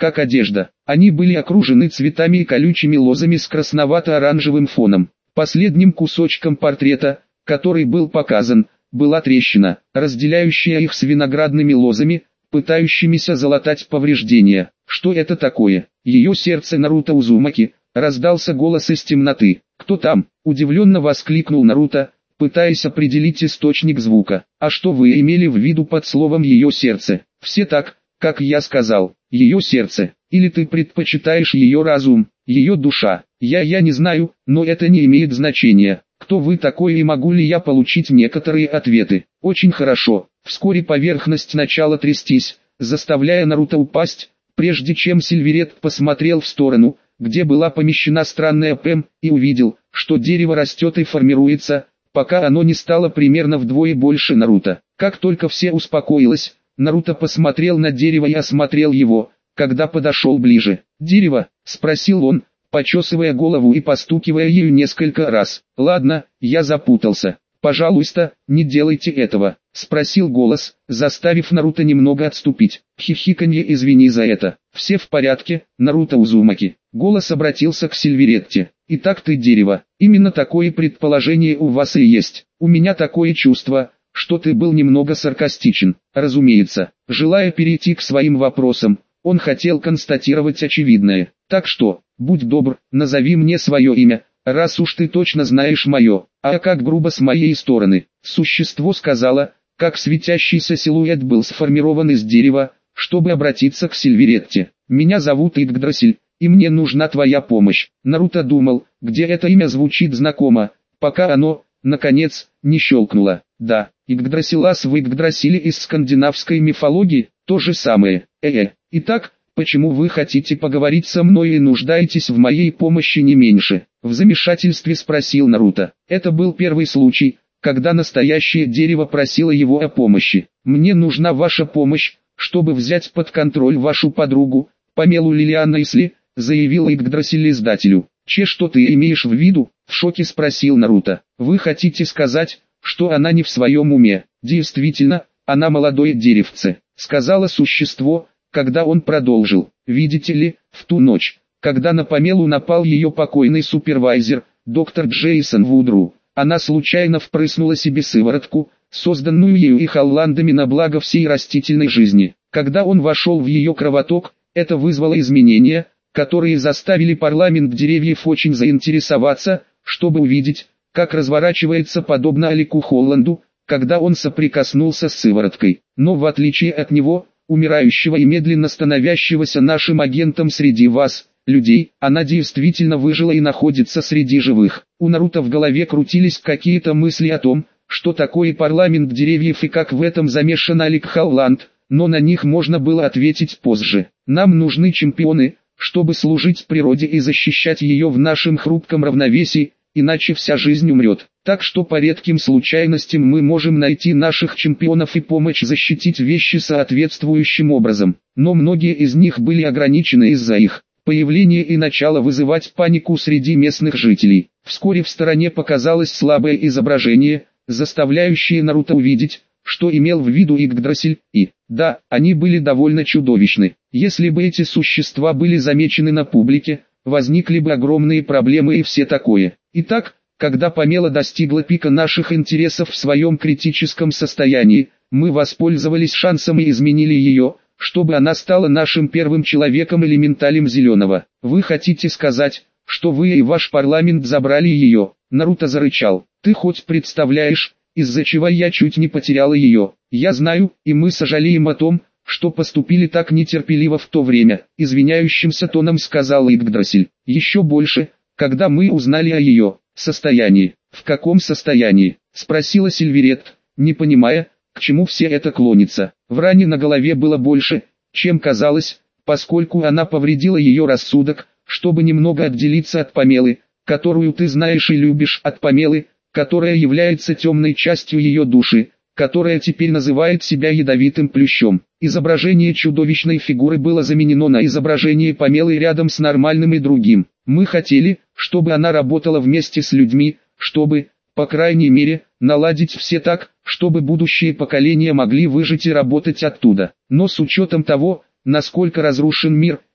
как одежда. Они были окружены цветами и колючими лозами с красновато-оранжевым фоном. Последним кусочком портрета, который был показан, была трещина, разделяющая их с виноградными лозами, пытающимися залатать повреждения. Что это такое? Ее сердце Наруто Узумаки, раздался голос из темноты. Кто там? Удивленно воскликнул Наруто, пытаясь определить источник звука. А что вы имели в виду под словом ее сердце? Все так, как я сказал, ее сердце. Или ты предпочитаешь ее разум, ее душа? Я я не знаю, но это не имеет значения. Кто вы такой и могу ли я получить некоторые ответы? Очень хорошо. Вскоре поверхность начала трястись, заставляя Наруто упасть, прежде чем Сильверет посмотрел в сторону, где была помещена странная Пэм, и увидел, что дерево растет и формируется, пока оно не стало примерно вдвое больше Наруто. Как только все успокоилось, Наруто посмотрел на дерево и осмотрел его, когда подошел ближе. «Дерево?» – спросил он, почесывая голову и постукивая ею несколько раз. «Ладно, я запутался. Пожалуйста, не делайте этого», – спросил голос, заставив Наруто немного отступить. Хихиканье «извини за это». «Все в порядке, Наруто Узумаки». Голос обратился к Сильверетте. «Итак ты дерево. Именно такое предположение у вас и есть. У меня такое чувство, что ты был немного саркастичен». Разумеется, желая перейти к своим вопросам, он хотел констатировать очевидное. «Так что, будь добр, назови мне свое имя, раз уж ты точно знаешь мое». «А как грубо с моей стороны». Существо сказала, как светящийся силуэт был сформирован из дерева, чтобы обратиться к Сильверетте. «Меня зовут Игдрасиль, и мне нужна твоя помощь». Наруто думал, где это имя звучит знакомо, пока оно, наконец, не щелкнуло. Да, Игдрасилас в Игдрасиле из скандинавской мифологии, то же самое. Э-э. Итак, почему вы хотите поговорить со мной и нуждаетесь в моей помощи не меньше? В замешательстве спросил Наруто. Это был первый случай, когда настоящее дерево просило его о помощи. «Мне нужна ваша помощь, чтобы взять под контроль вашу подругу, Памелу Лилиан Исли», заявил Игдрасиль издателю. «Че, что ты имеешь в виду?» — в шоке спросил Наруто. «Вы хотите сказать, что она не в своем уме?» «Действительно, она молодое деревце», — сказала существо, когда он продолжил. «Видите ли, в ту ночь, когда на Памелу напал ее покойный супервайзер, доктор Джейсон Вудру, она случайно впрыснула себе сыворотку, созданную ею и Холландами на благо всей растительной жизни. Когда он вошел в ее кровоток, это вызвало изменения, которые заставили парламент деревьев очень заинтересоваться, чтобы увидеть, как разворачивается подобно Алику Холланду, когда он соприкоснулся с сывороткой. Но в отличие от него, умирающего и медленно становящегося нашим агентом среди вас, людей, она действительно выжила и находится среди живых». У Наруто в голове крутились какие-то мысли о том, что такое парламент деревьев и как в этом замешан Алик Холланд, но на них можно было ответить позже. «Нам нужны чемпионы, чтобы служить природе и защищать ее в нашем хрупком равновесии, иначе вся жизнь умрет. Так что по редким случайностям мы можем найти наших чемпионов и помочь защитить вещи соответствующим образом. Но многие из них были ограничены из-за их появления и начала вызывать панику среди местных жителей. Вскоре в стороне показалось слабое изображение, заставляющее Наруто увидеть, что имел в виду Игдрасиль, и, да, они были довольно чудовищны. Если бы эти существа были замечены на публике, возникли бы огромные проблемы и все такое. Итак, когда Памела достигла пика наших интересов в своем критическом состоянии, мы воспользовались шансом и изменили ее, чтобы она стала нашим первым человеком-элементалем зеленого. Вы хотите сказать, что вы и ваш парламент забрали ее?» Наруто зарычал. «Ты хоть представляешь, из-за чего я чуть не потеряла ее?» «Я знаю, и мы сожалеем о том, что поступили так нетерпеливо в то время», извиняющимся тоном сказал Игдрасиль. «Еще больше, когда мы узнали о ее состоянии». «В каком состоянии?» спросила Сильверет, не понимая, к чему все это клонится. В ране на голове было больше, чем казалось, поскольку она повредила ее рассудок, чтобы немного отделиться от Памелы, которую ты знаешь и любишь, от Памелы, которая является темной частью ее души, которая теперь называет себя ядовитым плющом. Изображение чудовищной фигуры было заменено на изображение Памелы рядом с нормальным и другим. Мы хотели, чтобы она работала вместе с людьми, чтобы, по крайней мере, наладить все так, чтобы будущие поколения могли выжить и работать оттуда. Но с учетом того, насколько разрушен мир,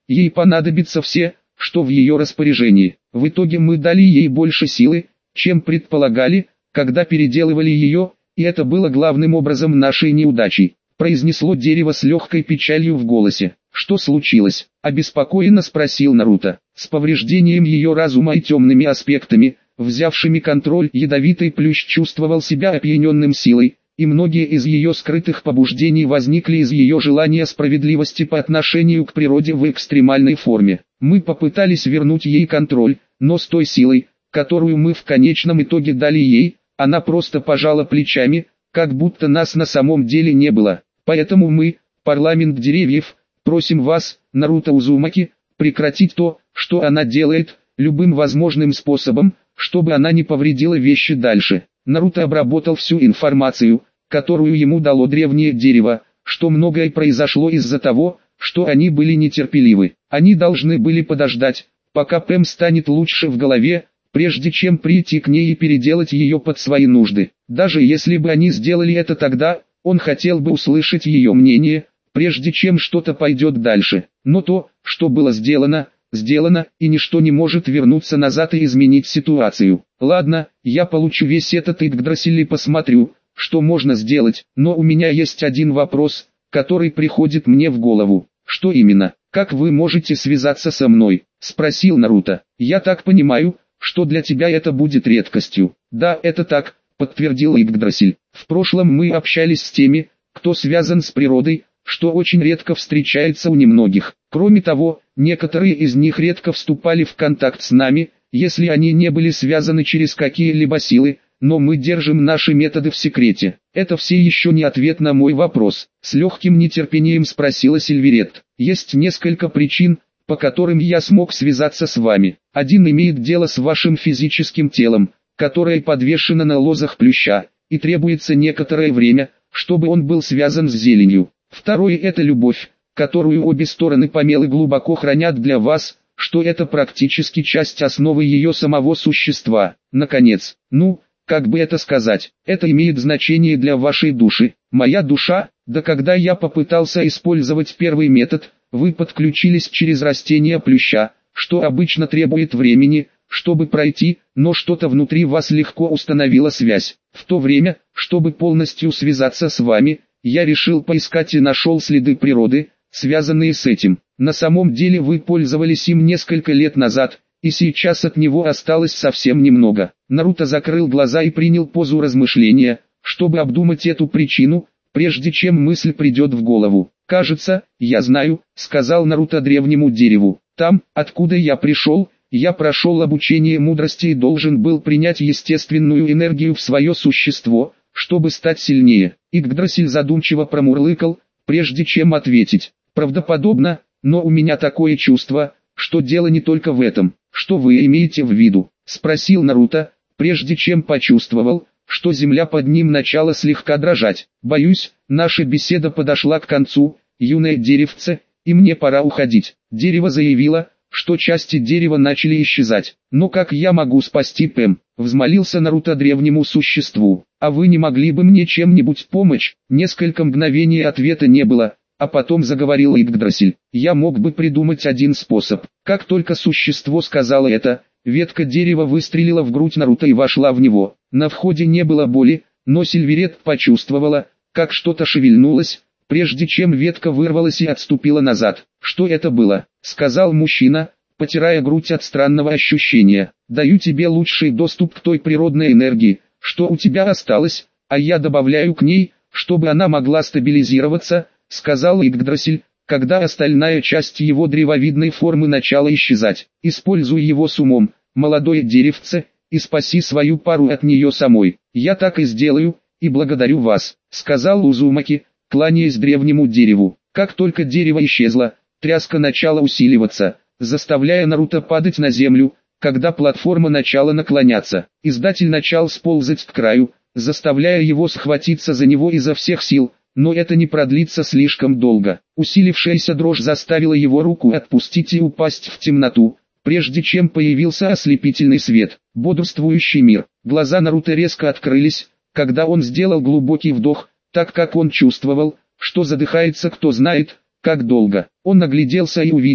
ей понадобится все, что в ее распоряжении. В итоге мы дали ей больше силы, чем предполагали, когда переделывали ее, и это было главным образом нашей неудачей», произнесло дерево с легкой печалью в голосе. «Что случилось?» – обеспокоенно спросил Наруто. «С повреждением ее разума и темными аспектами, взявшими контроль, ядовитый плющ чувствовал себя опьяненным силой, и многие из ее скрытых побуждений возникли из ее желания справедливости по отношению к природе в экстремальной форме. Мы попытались вернуть ей контроль, но с той силой, которую мы в конечном итоге дали ей, она просто пожала плечами, как будто нас на самом деле не было. Поэтому мы, парламент деревьев, просим вас, Наруто Узумаки, прекратить то, что она делает, любым возможным способом, чтобы она не повредила вещи дальше». Наруто обработал всю информацию, которую ему дало древнее дерево, что многое произошло из-за того, что они были нетерпеливы. Они должны были подождать, пока Пэм станет лучше в голове, прежде чем прийти к ней и переделать ее под свои нужды. Даже если бы они сделали это тогда, он хотел бы услышать ее мнение, прежде чем что-то пойдет дальше. Но то, что было сделано, сделано, и ничто не может вернуться назад и изменить ситуацию. Ладно, я получу весь этот Игдрасиль и посмотрю, что можно сделать, но у меня есть один вопрос, который приходит мне в голову. Что именно? Как вы можете связаться со мной? Спросил Наруто. Я так понимаю, что для тебя это будет редкостью. Да, это так, подтвердил Игдрасиль. В прошлом мы общались с теми, кто связан с природой, что очень редко встречается у немногих. Кроме того, некоторые из них редко вступали в контакт с нами, если они не были связаны через какие-либо силы, но мы держим наши методы в секрете. Это все еще не ответ на мой вопрос. С легким нетерпением спросила Сильверет. Есть несколько причин, по которым я смог связаться с вами. Один имеет дело с вашим физическим телом, которое подвешено на лозах плюща, и требуется некоторое время, чтобы он был связан с зеленью. Второе – это любовь, которую обе стороны помелы глубоко хранят для вас, что это практически часть основы ее самого существа. Наконец, ну, как бы это сказать, это имеет значение для вашей души. Моя душа, да когда я попытался использовать первый метод, вы подключились через растение плюща, что обычно требует времени, чтобы пройти, но что-то внутри вас легко установило связь. В то время, чтобы полностью связаться с вами, я решил поискать и нашел следы природы, связанные с этим. На самом деле вы пользовались им несколько лет назад, и сейчас от него осталось совсем немного. Наруто закрыл глаза и принял позу размышления, чтобы обдумать эту причину, прежде чем мысль придет в голову. «Кажется, я знаю», — сказал Наруто древнему дереву. «Там, откуда я пришел, я прошел обучение мудрости и должен был принять естественную энергию в свое существо, чтобы стать сильнее». Игдрасиль задумчиво промурлыкал, прежде чем ответить. «Правдоподобно, но у меня такое чувство, что дело не только в этом. Что вы имеете в виду?» — спросил Наруто, прежде чем почувствовал, что земля под ним начала слегка дрожать. «Боюсь, наша беседа подошла к концу, юное деревце, и мне пора уходить». Дерево заявило, что части дерева начали исчезать. «Но как я могу спасти Пэм?» — взмолился Наруто древнему существу. «А вы не могли бы мне чем-нибудь помочь?» Несколько мгновений ответа не было, а потом заговорил Игдрасиль. «Я мог бы придумать один способ». Как только существо сказало это, ветка дерева выстрелила в грудь Наруто и вошла в него. На входе не было боли, но Сильверет почувствовала, как что-то шевельнулось, прежде чем ветка вырвалась и отступила назад. «Что это было?» — сказал мужчина, потирая грудь от странного ощущения. «Даю тебе лучший доступ к той природной энергии, что у тебя осталось, а я добавляю к ней, чтобы она могла стабилизироваться», — сказал Игдрасиль, когда остальная часть его древовидной формы начала исчезать. «Используй его с умом, молодое деревце, и спаси свою пару от нее самой». «Я так и сделаю, и благодарю вас», — сказал Узумаки, кланяясь древнему дереву. Как только дерево исчезло, тряска начала усиливаться, заставляя Наруто падать на землю, когда платформа начала наклоняться. Издатель начал сползать к краю, заставляя его схватиться за него изо всех сил, но это не продлится слишком долго. Усилившаяся дрожь заставила его руку отпустить и упасть в темноту, прежде чем появился ослепительный свет. Бодрствующий мир. Глаза Наруто резко открылись, когда он сделал глубокий вдох, так как он чувствовал, что задыхается кто знает, как долго. Он огляделся и увидел,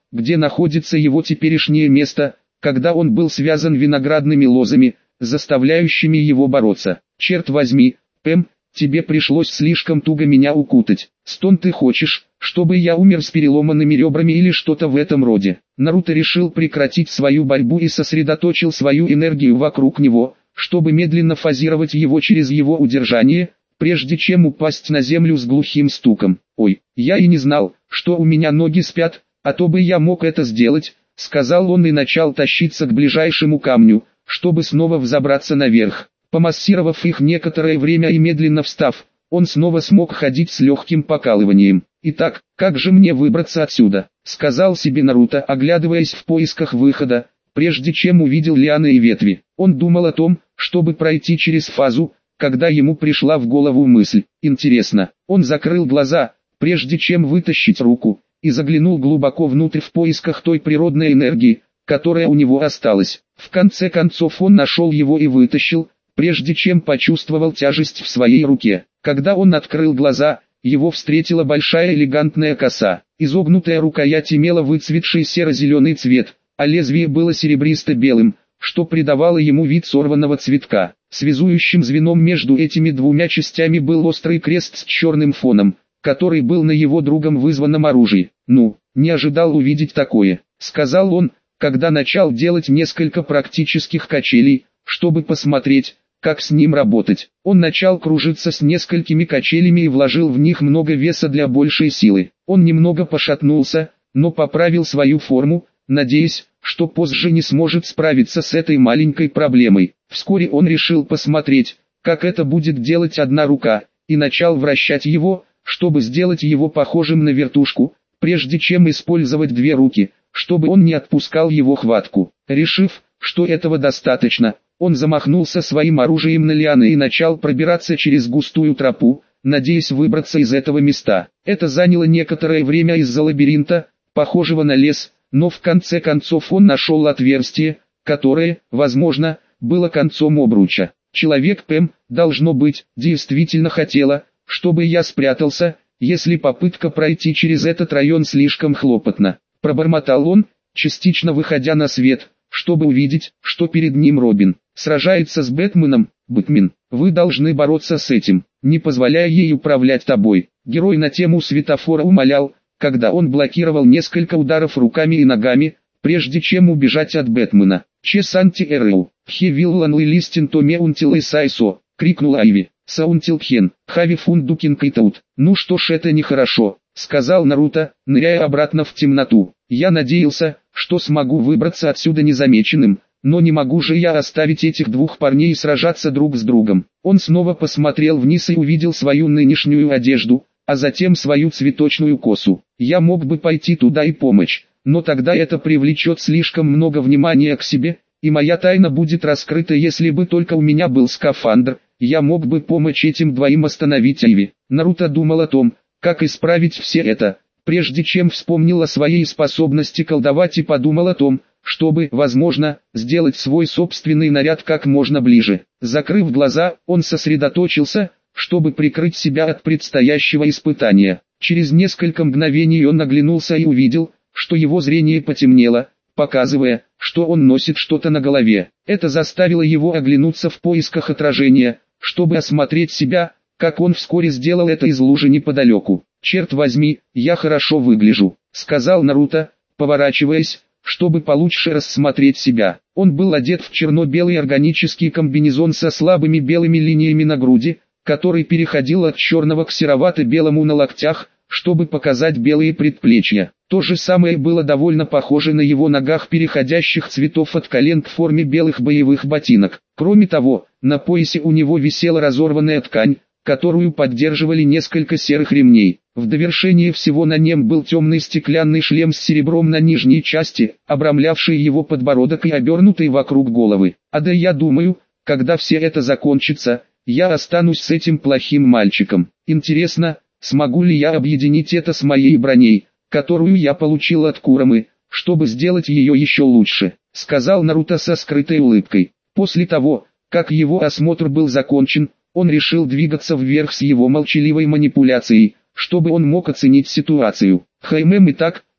где находится его теперешнее место, когда он был связан виноградными лозами, заставляющими его бороться. Черт возьми, Пэм, тебе пришлось слишком туго меня укутать. Стон, ты хочешь, чтобы я умер с переломанными ребрами или что-то в этом роде? Наруто решил прекратить свою борьбу и сосредоточил свою энергию вокруг него, чтобы медленно фазировать его через его удержание, прежде чем упасть на землю с глухим стуком. «Ой, я и не знал, что у меня ноги спят, а то бы я мог это сделать», — сказал он и начал тащиться к ближайшему камню, чтобы снова взобраться наверх. Помассировав их некоторое время и медленно встав, он снова смог ходить с легким покалыванием. «Итак, как же мне выбраться отсюда?» — сказал себе Наруто, оглядываясь в поисках выхода, прежде чем увидел лианы и ветви. Он думал о том, чтобы пройти через фазу, когда ему пришла в голову мысль. Интересно, он закрыл глаза, прежде чем вытащить руку, и заглянул глубоко внутрь в поисках той природной энергии, которая у него осталась. В конце концов он нашел его и вытащил, прежде чем почувствовал тяжесть в своей руке. Когда он открыл глаза, его встретила большая элегантная коса. Изогнутая рукоять имела выцветший серо-зеленый цвет, а лезвие было серебристо-белым, что придавало ему вид сорванного цветка. Связующим звеном между этими двумя частями был острый крест с черным фоном, который был на его другом вызванном оружии. «Ну, не ожидал увидеть такое», — сказал он, когда начал делать несколько практических качелей, чтобы посмотреть, как с ним работать. Он начал кружиться с несколькими качелями и вложил в них много веса для большей силы. Он немного пошатнулся, но поправил свою форму, надеясь, что позже не сможет справиться с этой маленькой проблемой. Вскоре он решил посмотреть, как это будет делать одна рука, и начал вращать его, чтобы сделать его похожим на вертушку, прежде чем использовать две руки, чтобы он не отпускал его хватку. Решив, что этого достаточно, он замахнулся своим оружием на лианы и начал пробираться через густую тропу, надеясь выбраться из этого места. Это заняло некоторое время из-за лабиринта, похожего на лес, но в конце концов он нашел отверстие, которое, возможно, было концом обруча. Человек Пэм, должно быть, действительно хотела, чтобы я спрятался, если попытка пройти через этот район слишком хлопотна. Пробормотал он, частично выходя на свет, чтобы увидеть, что перед ним Робин сражается с Бэтменом. «Бэтмен, вы должны бороться с этим, не позволяя ей управлять тобой». Герой на тему светофора умолял, когда он блокировал несколько ударов руками и ногами, прежде чем убежать от Бэтмена. «Че санти эрэл, хе виллан ли листин томе унтил и сайсо», — крикнул Айви. «Саунтил хен, хави фундукин кайтаут». «Ну что ж, это нехорошо», — сказал Наруто, ныряя обратно в темноту. «Я надеялся, что смогу выбраться отсюда незамеченным, но не могу же я оставить этих двух парней сражаться друг с другом». Он снова посмотрел вниз и увидел свою нынешнюю одежду, а затем свою цветочную косу. «Я мог бы пойти туда и помочь, но тогда это привлечет слишком много внимания к себе, и моя тайна будет раскрыта. Если бы только у меня был скафандр, я мог бы помочь этим двоим остановить Айви». Наруто думал о том, как исправить все это, прежде чем вспомнил о своей способности колдовать и подумал о том, чтобы, возможно, сделать свой собственный наряд как можно ближе. Закрыв глаза, он сосредоточился, чтобы прикрыть себя от предстоящего испытания. Через несколько мгновений он оглянулся и увидел, что его зрение потемнело, показывая, что он носит что-то на голове. Это заставило его оглянуться в поисках отражения, чтобы осмотреть себя, как он вскоре сделал это из лужи неподалеку. «Черт возьми, я хорошо выгляжу», — сказал Наруто, поворачиваясь, чтобы получше рассмотреть себя. Он был одет в черно-белый органический комбинезон со слабыми белыми линиями на груди, который переходил от черного к серовато-белому на локтях, чтобы показать белые предплечья. То же самое было довольно похоже на его ногах, переходящих цветов от колен к форме белых боевых ботинок. Кроме того, на поясе у него висела разорванная ткань, которую поддерживали несколько серых ремней. В довершение всего на нем был темный стеклянный шлем с серебром на нижней части, обрамлявший его подбородок и обернутый вокруг головы. «А да я думаю, когда все это закончится, я останусь с этим плохим мальчиком. Интересно, смогу ли я объединить это с моей броней, которую я получил от Курамы, чтобы сделать ее еще лучше», — сказал Наруто со скрытой улыбкой. После того, как его осмотр был закончен, он решил двигаться вверх с его молчаливой манипуляцией, чтобы он мог оценить ситуацию. Хаймэм и так,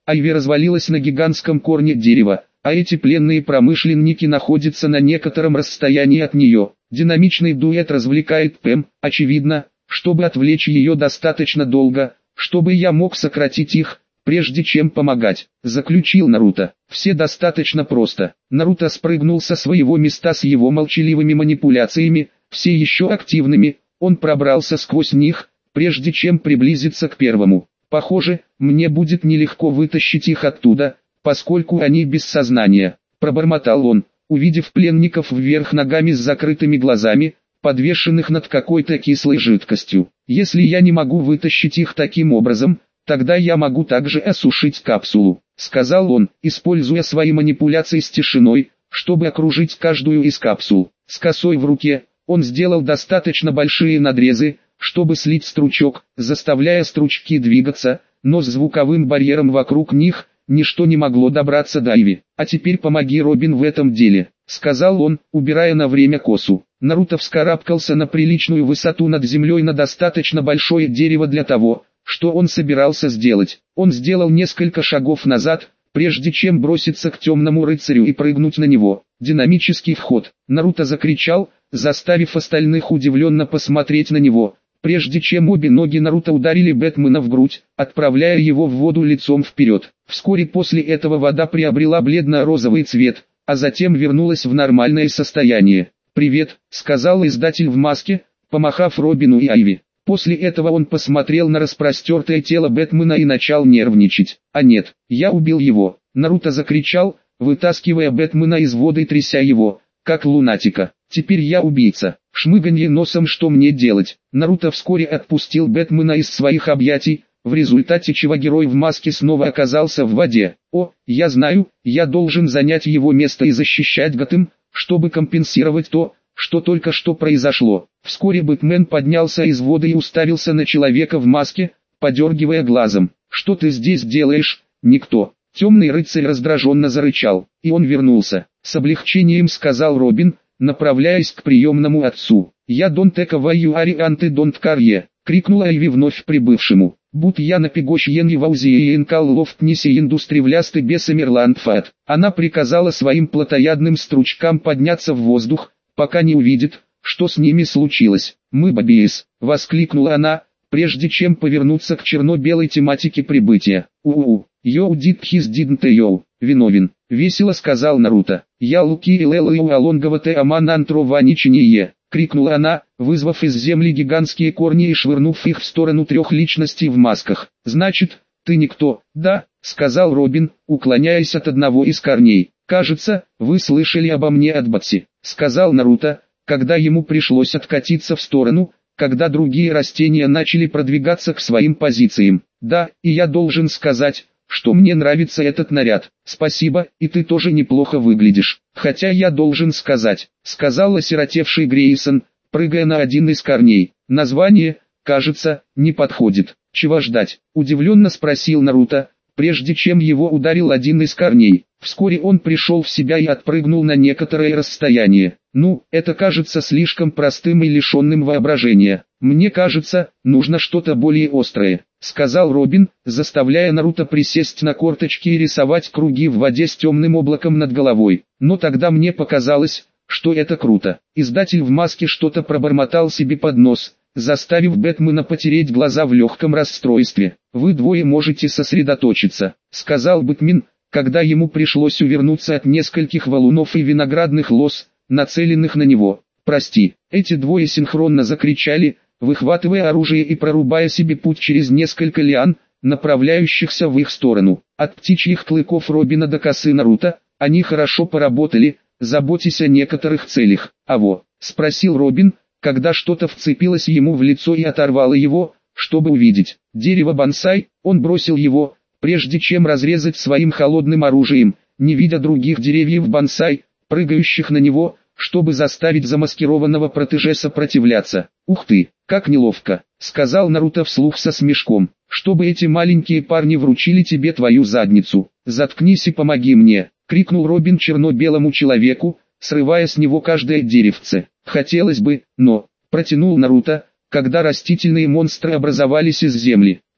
Айви развалилась на гигантском корне дерева, а эти пленные промышленники находятся на некотором расстоянии от нее. Динамичный дуэт развлекает Пэм, очевидно, чтобы отвлечь ее достаточно долго, чтобы я мог сократить их, прежде чем помогать, заключил Наруто. Все достаточно просто. Наруто спрыгнул со своего места с его молчаливыми манипуляциями, все еще активными, он пробрался сквозь них, прежде чем приблизиться к первому. Похоже, мне будет нелегко вытащить их оттуда, поскольку они без сознания, пробормотал он, увидев пленников вверх ногами с закрытыми глазами, подвешенных над какой-то кислой жидкостью. Если я не могу вытащить их таким образом, тогда я могу также осушить капсулу, сказал он, используя свои манипуляции с тишиной, чтобы окружить каждую из капсул. С косой в руке, он сделал достаточно большие надрезы, чтобы слить стручок, заставляя стручки двигаться, но с звуковым барьером вокруг них, ничто не могло добраться до Айви. «А теперь помоги Робин в этом деле», — сказал он, убирая на время косу. Наруто вскарабкался на приличную высоту над землей на достаточно большое дерево для того, что он собирался сделать. Он сделал несколько шагов назад, прежде чем броситься к темному рыцарю и прыгнуть на него. Динамический вход. Наруто закричал, заставив остальных удивленно посмотреть на него, прежде чем обе ноги Наруто ударили Бэтмена в грудь, отправляя его в воду лицом вперед. Вскоре после этого вода приобрела бледно-розовый цвет, а затем вернулась в нормальное состояние. «Привет», — сказал издатель в маске, помахав Робину и Айви. После этого он посмотрел на распростертое тело Бэтмена и начал нервничать. «А нет, я убил его», — Наруто закричал, вытаскивая Бэтмена из воды и тряся его, как лунатика. «Теперь я убийца». Шмыганье носом, что мне делать? Наруто вскоре отпустил Бэтмена из своих объятий, в результате чего герой в маске снова оказался в воде. «О, я знаю, я должен занять его место и защищать Готэм, чтобы компенсировать то, что только что произошло». Вскоре Бэтмен поднялся из воды и уставился на человека в маске, подергивая глазом. «Что ты здесь делаешь, никто?» Темный рыцарь раздраженно зарычал, и он вернулся. С облегчением сказал Робин, направляясь к приемному отцу. «Я Дон Тека Ваюари Анты Дон Ткарье», — крикнула Айви вновь прибывшему. «Будь я на пегощьен и ваузие инкал лофт неси индустривлясты бесамерландфат». Она приказала своим плотоядным стручкам подняться в воздух, пока не увидит, что с ними случилось. «Мы бабиес», — воскликнула она, прежде чем повернуться к черно-белой тематике прибытия. «У-у-у, йоу дид хис дидн't йоу, виновен», — весело сказал Наруто. «Я Луки и Лела и Уалонгова те Аман Антро Ваничиние», — крикнула она, вызвав из земли гигантские корни и швырнув их в сторону трех личностей в масках. «Значит, ты никто, да?» — сказал Робин, уклоняясь от одного из корней. «Кажется, вы слышали обо мне от Батси», — сказал Наруто, когда ему пришлось откатиться в сторону, когда другие растения начали продвигаться к своим позициям. «Да, и я должен сказать, что мне нравится этот наряд. Спасибо, и ты тоже неплохо выглядишь. Хотя я должен сказать», — сказал осиротевший Грейсон, прыгая на один из корней. «Название, кажется, не подходит». «Чего ждать?» — удивленно спросил Наруто, прежде чем его ударил один из корней. Вскоре он пришел в себя и отпрыгнул на некоторое расстояние. «Ну, это кажется слишком простым и лишенным воображения. Мне кажется, нужно что-то более острое», — сказал Робин, заставляя Наруто присесть на корточки и рисовать круги в воде с темным облаком над головой. «Но тогда мне показалось, что это круто». Издатель в маске что-то пробормотал себе под нос, заставив Бэтмена потереть глаза в легком расстройстве. «Вы двое можете сосредоточиться», — сказал Бэтмен, когда ему пришлось увернуться от нескольких валунов и виноградных лоз, нацеленных на него. «Прости». Эти двое синхронно закричали, выхватывая оружие и прорубая себе путь через несколько лиан, направляющихся в их сторону. От птичьих клыков Робина до косы Наруто, они хорошо поработали, заботясь о некоторых целях. «Аво?» — спросил Робин, когда что-то вцепилось ему в лицо и оторвало его, чтобы увидеть. Дерево бонсай, он бросил его, прежде чем разрезать своим холодным оружием, не видя других деревьев бонсай, прыгающих на него, чтобы заставить замаскированного протеже сопротивляться. «Ух ты, как неловко», — сказал Наруто вслух со смешком, «чтобы эти маленькие парни вручили тебе твою задницу. Заткнись и помоги мне», — крикнул Робин черно-белому человеку, срывая с него каждое деревце. «Хотелось бы, но...» — протянул Наруто, когда растительные монстры образовались из земли.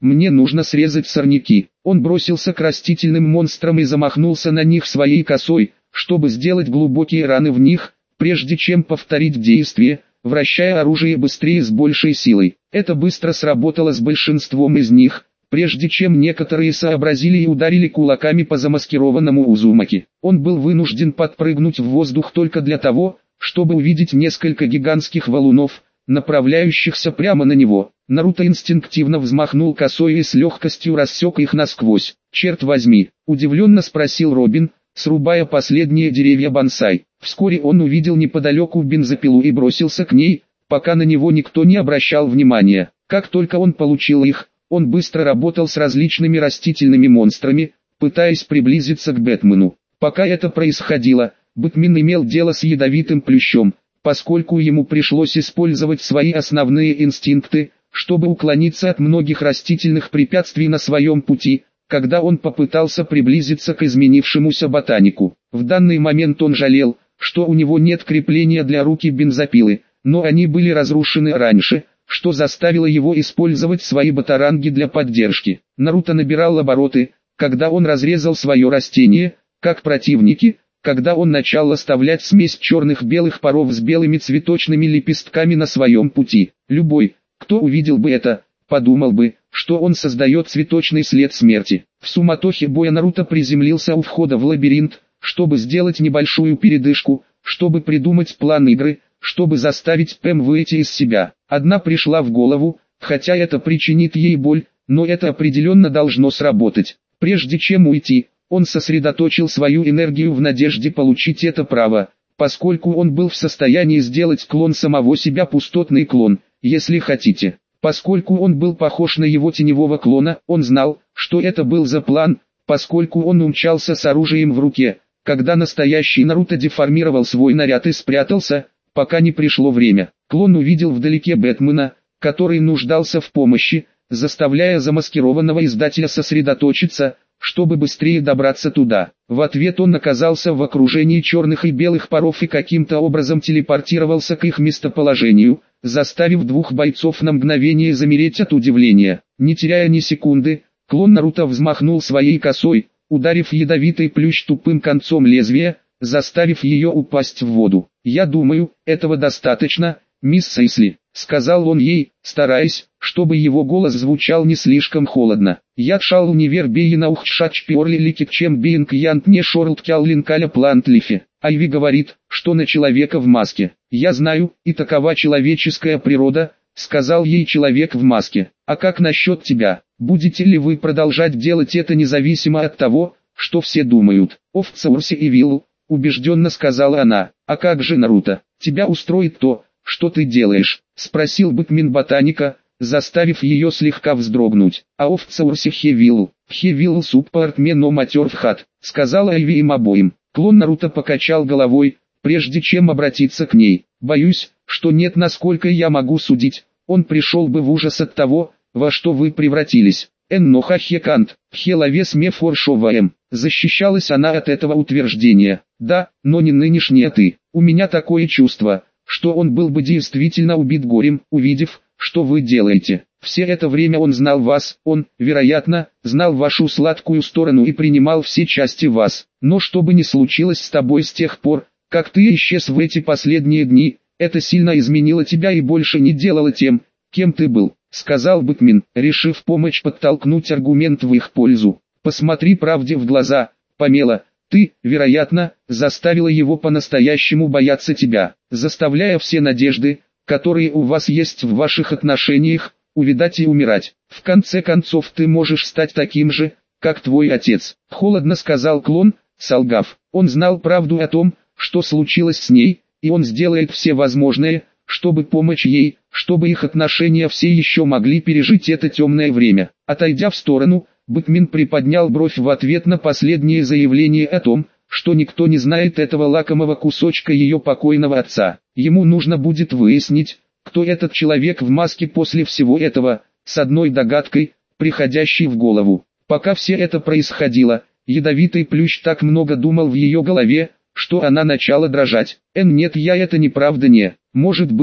мне нужно срезать сорняки. Он бросился к растительным монстрам и замахнулся на них своей косой, чтобы сделать глубокие раны в них, прежде чем повторить действие, вращая оружие быстрее с большей силой. Это быстро сработало с большинством из них, прежде чем некоторые сообразили и ударили кулаками по замаскированному Узумаки. Он был вынужден подпрыгнуть в воздух только для того, чтобы увидеть несколько гигантских валунов, направляющихся прямо на него. Наруто инстинктивно взмахнул косой и с легкостью рассек их насквозь. «Черт возьми!» – удивленно спросил Робин, срубая последние деревья бонсай. Вскоре он увидел неподалеку бензопилу и бросился к ней, пока на него никто не обращал внимания. Как только он получил их, он быстро работал с различными растительными монстрами, пытаясь приблизиться к Бэтмену. Пока это происходило, Бэтмен имел дело с ядовитым плющом, поскольку ему пришлось использовать свои основные инстинкты, чтобы уклониться от многих растительных препятствий на своем пути, когда он попытался приблизиться к изменившемуся ботанику. В данный момент он жалел, что у него нет крепления для руки бензопилы, но они были разрушены раньше, что заставило его использовать свои батаранги для поддержки. Наруто набирал обороты, когда он разрезал свое растение, как противники, когда он начал оставлять смесь черных-белых паров с белыми цветочными лепестками на своем пути. Любой, кто увидел бы это, подумал бы, что он создает цветочный след смерти. В суматохе боя Наруто приземлился у входа в лабиринт, чтобы сделать небольшую передышку, чтобы придумать план игры, чтобы заставить Пэм выйти из себя. Одна пришла в голову, хотя это причинит ей боль, но это определенно должно сработать. Прежде чем уйти, он сосредоточил свою энергию в надежде получить это право, поскольку он был в состоянии сделать клон самого себя, пустотный клон, если хотите. Поскольку он был похож на его теневого клона, он знал, что это был за план, поскольку он умчался с оружием в руке, когда настоящий Наруто деформировал свой наряд и спрятался, пока не пришло время. Клон увидел вдалеке Бэтмена, который нуждался в помощи, заставляя замаскированного издателя сосредоточиться, чтобы быстрее добраться туда. В ответ он оказался в окружении черных и белых паров и каким-то образом телепортировался к их местоположению, заставив двух бойцов на мгновение замереть от удивления. Не теряя ни секунды, клон Наруто взмахнул своей косой, ударив ядовитый плющ тупым концом лезвия, заставив ее упасть в воду. «Я думаю, этого достаточно, мисс Сейсли», — сказал он ей, стараясь, чтобы его голос звучал не слишком холодно. «Я тшал универ бейна ухчач пиорли ликит чем бейнг янт не шорлд кяллинкаля плантлифе». Айви говорит, что на человека в маске. «Я знаю, и такова человеческая природа», — сказал ей человек в маске. «А как насчет тебя? Будете ли вы продолжать делать это независимо от того, что все думают?» «Овцаурси и Виллу», — убежденно сказала она. «А как же, Наруто, тебя устроит то, что ты делаешь?» — спросил Бэтмен ботаника, заставив ее слегка вздрогнуть. «А овцаурси Хевиллу, Хевиллу суппартме но матер в хат», — сказала Айви им обоим. Клон Наруто покачал головой, прежде чем обратиться к ней. «Боюсь, что нет, насколько я могу судить, он пришел бы в ужас от того, во что вы превратились». «Энноха хекант, хеловес ме форшоваем», защищалась она от этого утверждения. «Да, но не нынешняя ты. У меня такое чувство, что он был бы действительно убит горем, увидев, что вы делаете. Все это время он знал вас, он, вероятно, знал вашу сладкую сторону и принимал все части вас. Но что бы ни случилось с тобой с тех пор, как ты исчез в эти последние дни, это сильно изменило тебя и больше не делало тем, кем ты был», — сказал Бэтмен, решив помочь подтолкнуть аргумент в их пользу. «Посмотри правде в глаза, Памела. Ты, вероятно, заставила его по-настоящему бояться тебя, заставляя все надежды, которые у вас есть в ваших отношениях, увядать и умирать. В конце концов ты можешь стать таким же, как твой отец», — холодно сказал клон, солгав. Он знал правду о том, что случилось с ней, и он сделает все возможное, чтобы помочь ей, чтобы их отношения все еще могли пережить это темное время. Отойдя в сторону, Бэтмен приподнял бровь в ответ на последнее заявление о том, что никто не знает этого лакомого кусочка ее покойного отца. Ему нужно будет выяснить, кто этот человек в маске после всего этого, с одной догадкой, приходящей в голову. Пока все это происходило, ядовитый плющ так много думал в ее голове, что она начала дрожать. «Эн, нет, я это неправда не. Может быть,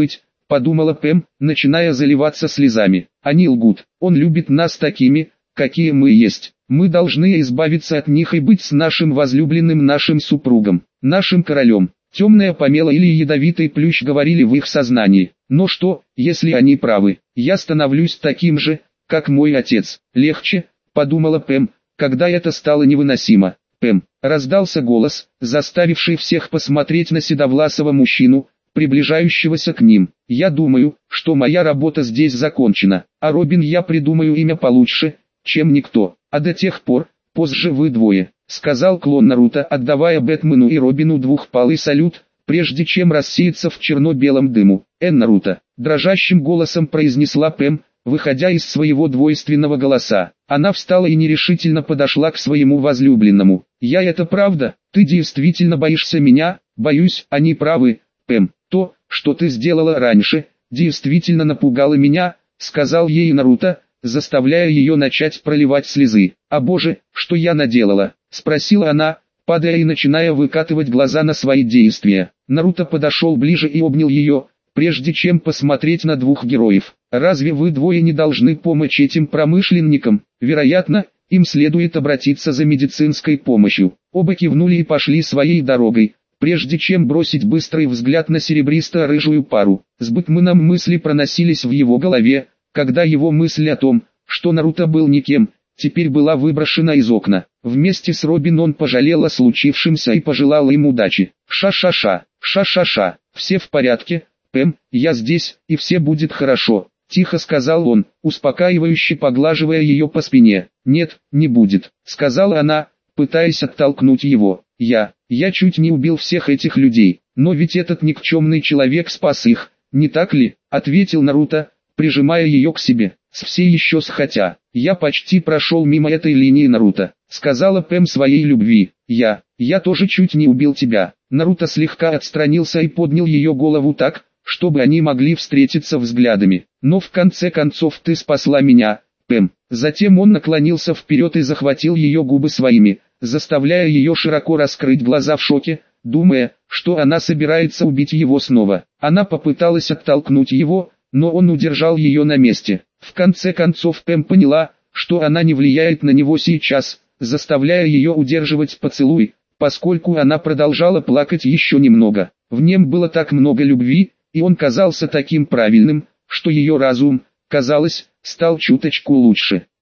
подумала Пэм, начиная заливаться слезами. Они лгут, он любит нас такими, какие мы есть. Мы должны избавиться от них и быть с нашим возлюбленным, нашим супругом, нашим королем. Темная помела или ядовитый плющ говорили в их сознании. Но что, если они правы? Я становлюсь таким же, как мой отец. Легче, подумала Пэм, когда это стало невыносимо. Пэм, раздался голос, заставивший всех посмотреть на седовласого мужчину, приближающегося к ним. Я думаю, что моя работа здесь закончена, а Робин, я придумаю имя получше, чем никто. А до тех пор, позже вы двое, сказал клон Наруто, отдавая Бэтмену и Робину двухпалый салют, прежде чем рассеяться в черно-белом дыму. «Эн, Наруто», дрожащим голосом произнесла Пэм, выходя из своего двойственного голоса. Она встала и нерешительно подошла к своему возлюбленному. «Я это правда? Ты действительно боишься меня?» «Боюсь, они правы, Пэм. То, что ты сделала раньше, действительно напугало меня», сказал ей Наруто, заставляя ее начать проливать слезы. «А боже, что я наделала?» спросила она, падая и начиная выкатывать глаза на свои действия. Наруто подошел ближе и обнял ее, прежде чем посмотреть на двух героев. «Разве вы двое не должны помочь этим промышленникам? Вероятно, им следует обратиться за медицинской помощью». Оба кивнули и пошли своей дорогой, прежде чем бросить быстрый взгляд на серебристо-рыжую пару. С Бэтменом мысли проносились в его голове, когда его мысль о том, что Наруто был никем, теперь была выброшена из окна. Вместе с Робин он пожалел о случившемся и пожелал им удачи. «Ша-ша-ша, ша-ша-ша, все в порядке, Пэм, я здесь, и все будет хорошо», тихо сказал он, успокаивающе поглаживая ее по спине. «Нет, не будет», сказала она, пытаясь оттолкнуть его. «Я, я чуть не убил всех этих людей, но ведь этот никчемный человек спас их, не так ли?» ответил Наруто, прижимая ее к себе. «С всей еще с хотя, я почти прошел мимо этой линии, Наруто», сказала Пэм своей любви. «Я, я тоже чуть не убил тебя». Наруто слегка отстранился и поднял ее голову так, чтобы они могли встретиться взглядами. «Но в конце концов ты спасла меня, Пэм». Затем он наклонился вперед и захватил ее губы своими, заставляя ее широко раскрыть глаза в шоке, думая, что она собирается убить его снова. Она попыталась оттолкнуть его, но он удержал ее на месте. В конце концов Пэм поняла, что она не влияет на него сейчас, заставляя ее удерживать поцелуй, поскольку она продолжала плакать еще немного. В нем было так много любви, и он казался таким правильным, что ее разум, казалось, стал чуточку лучше.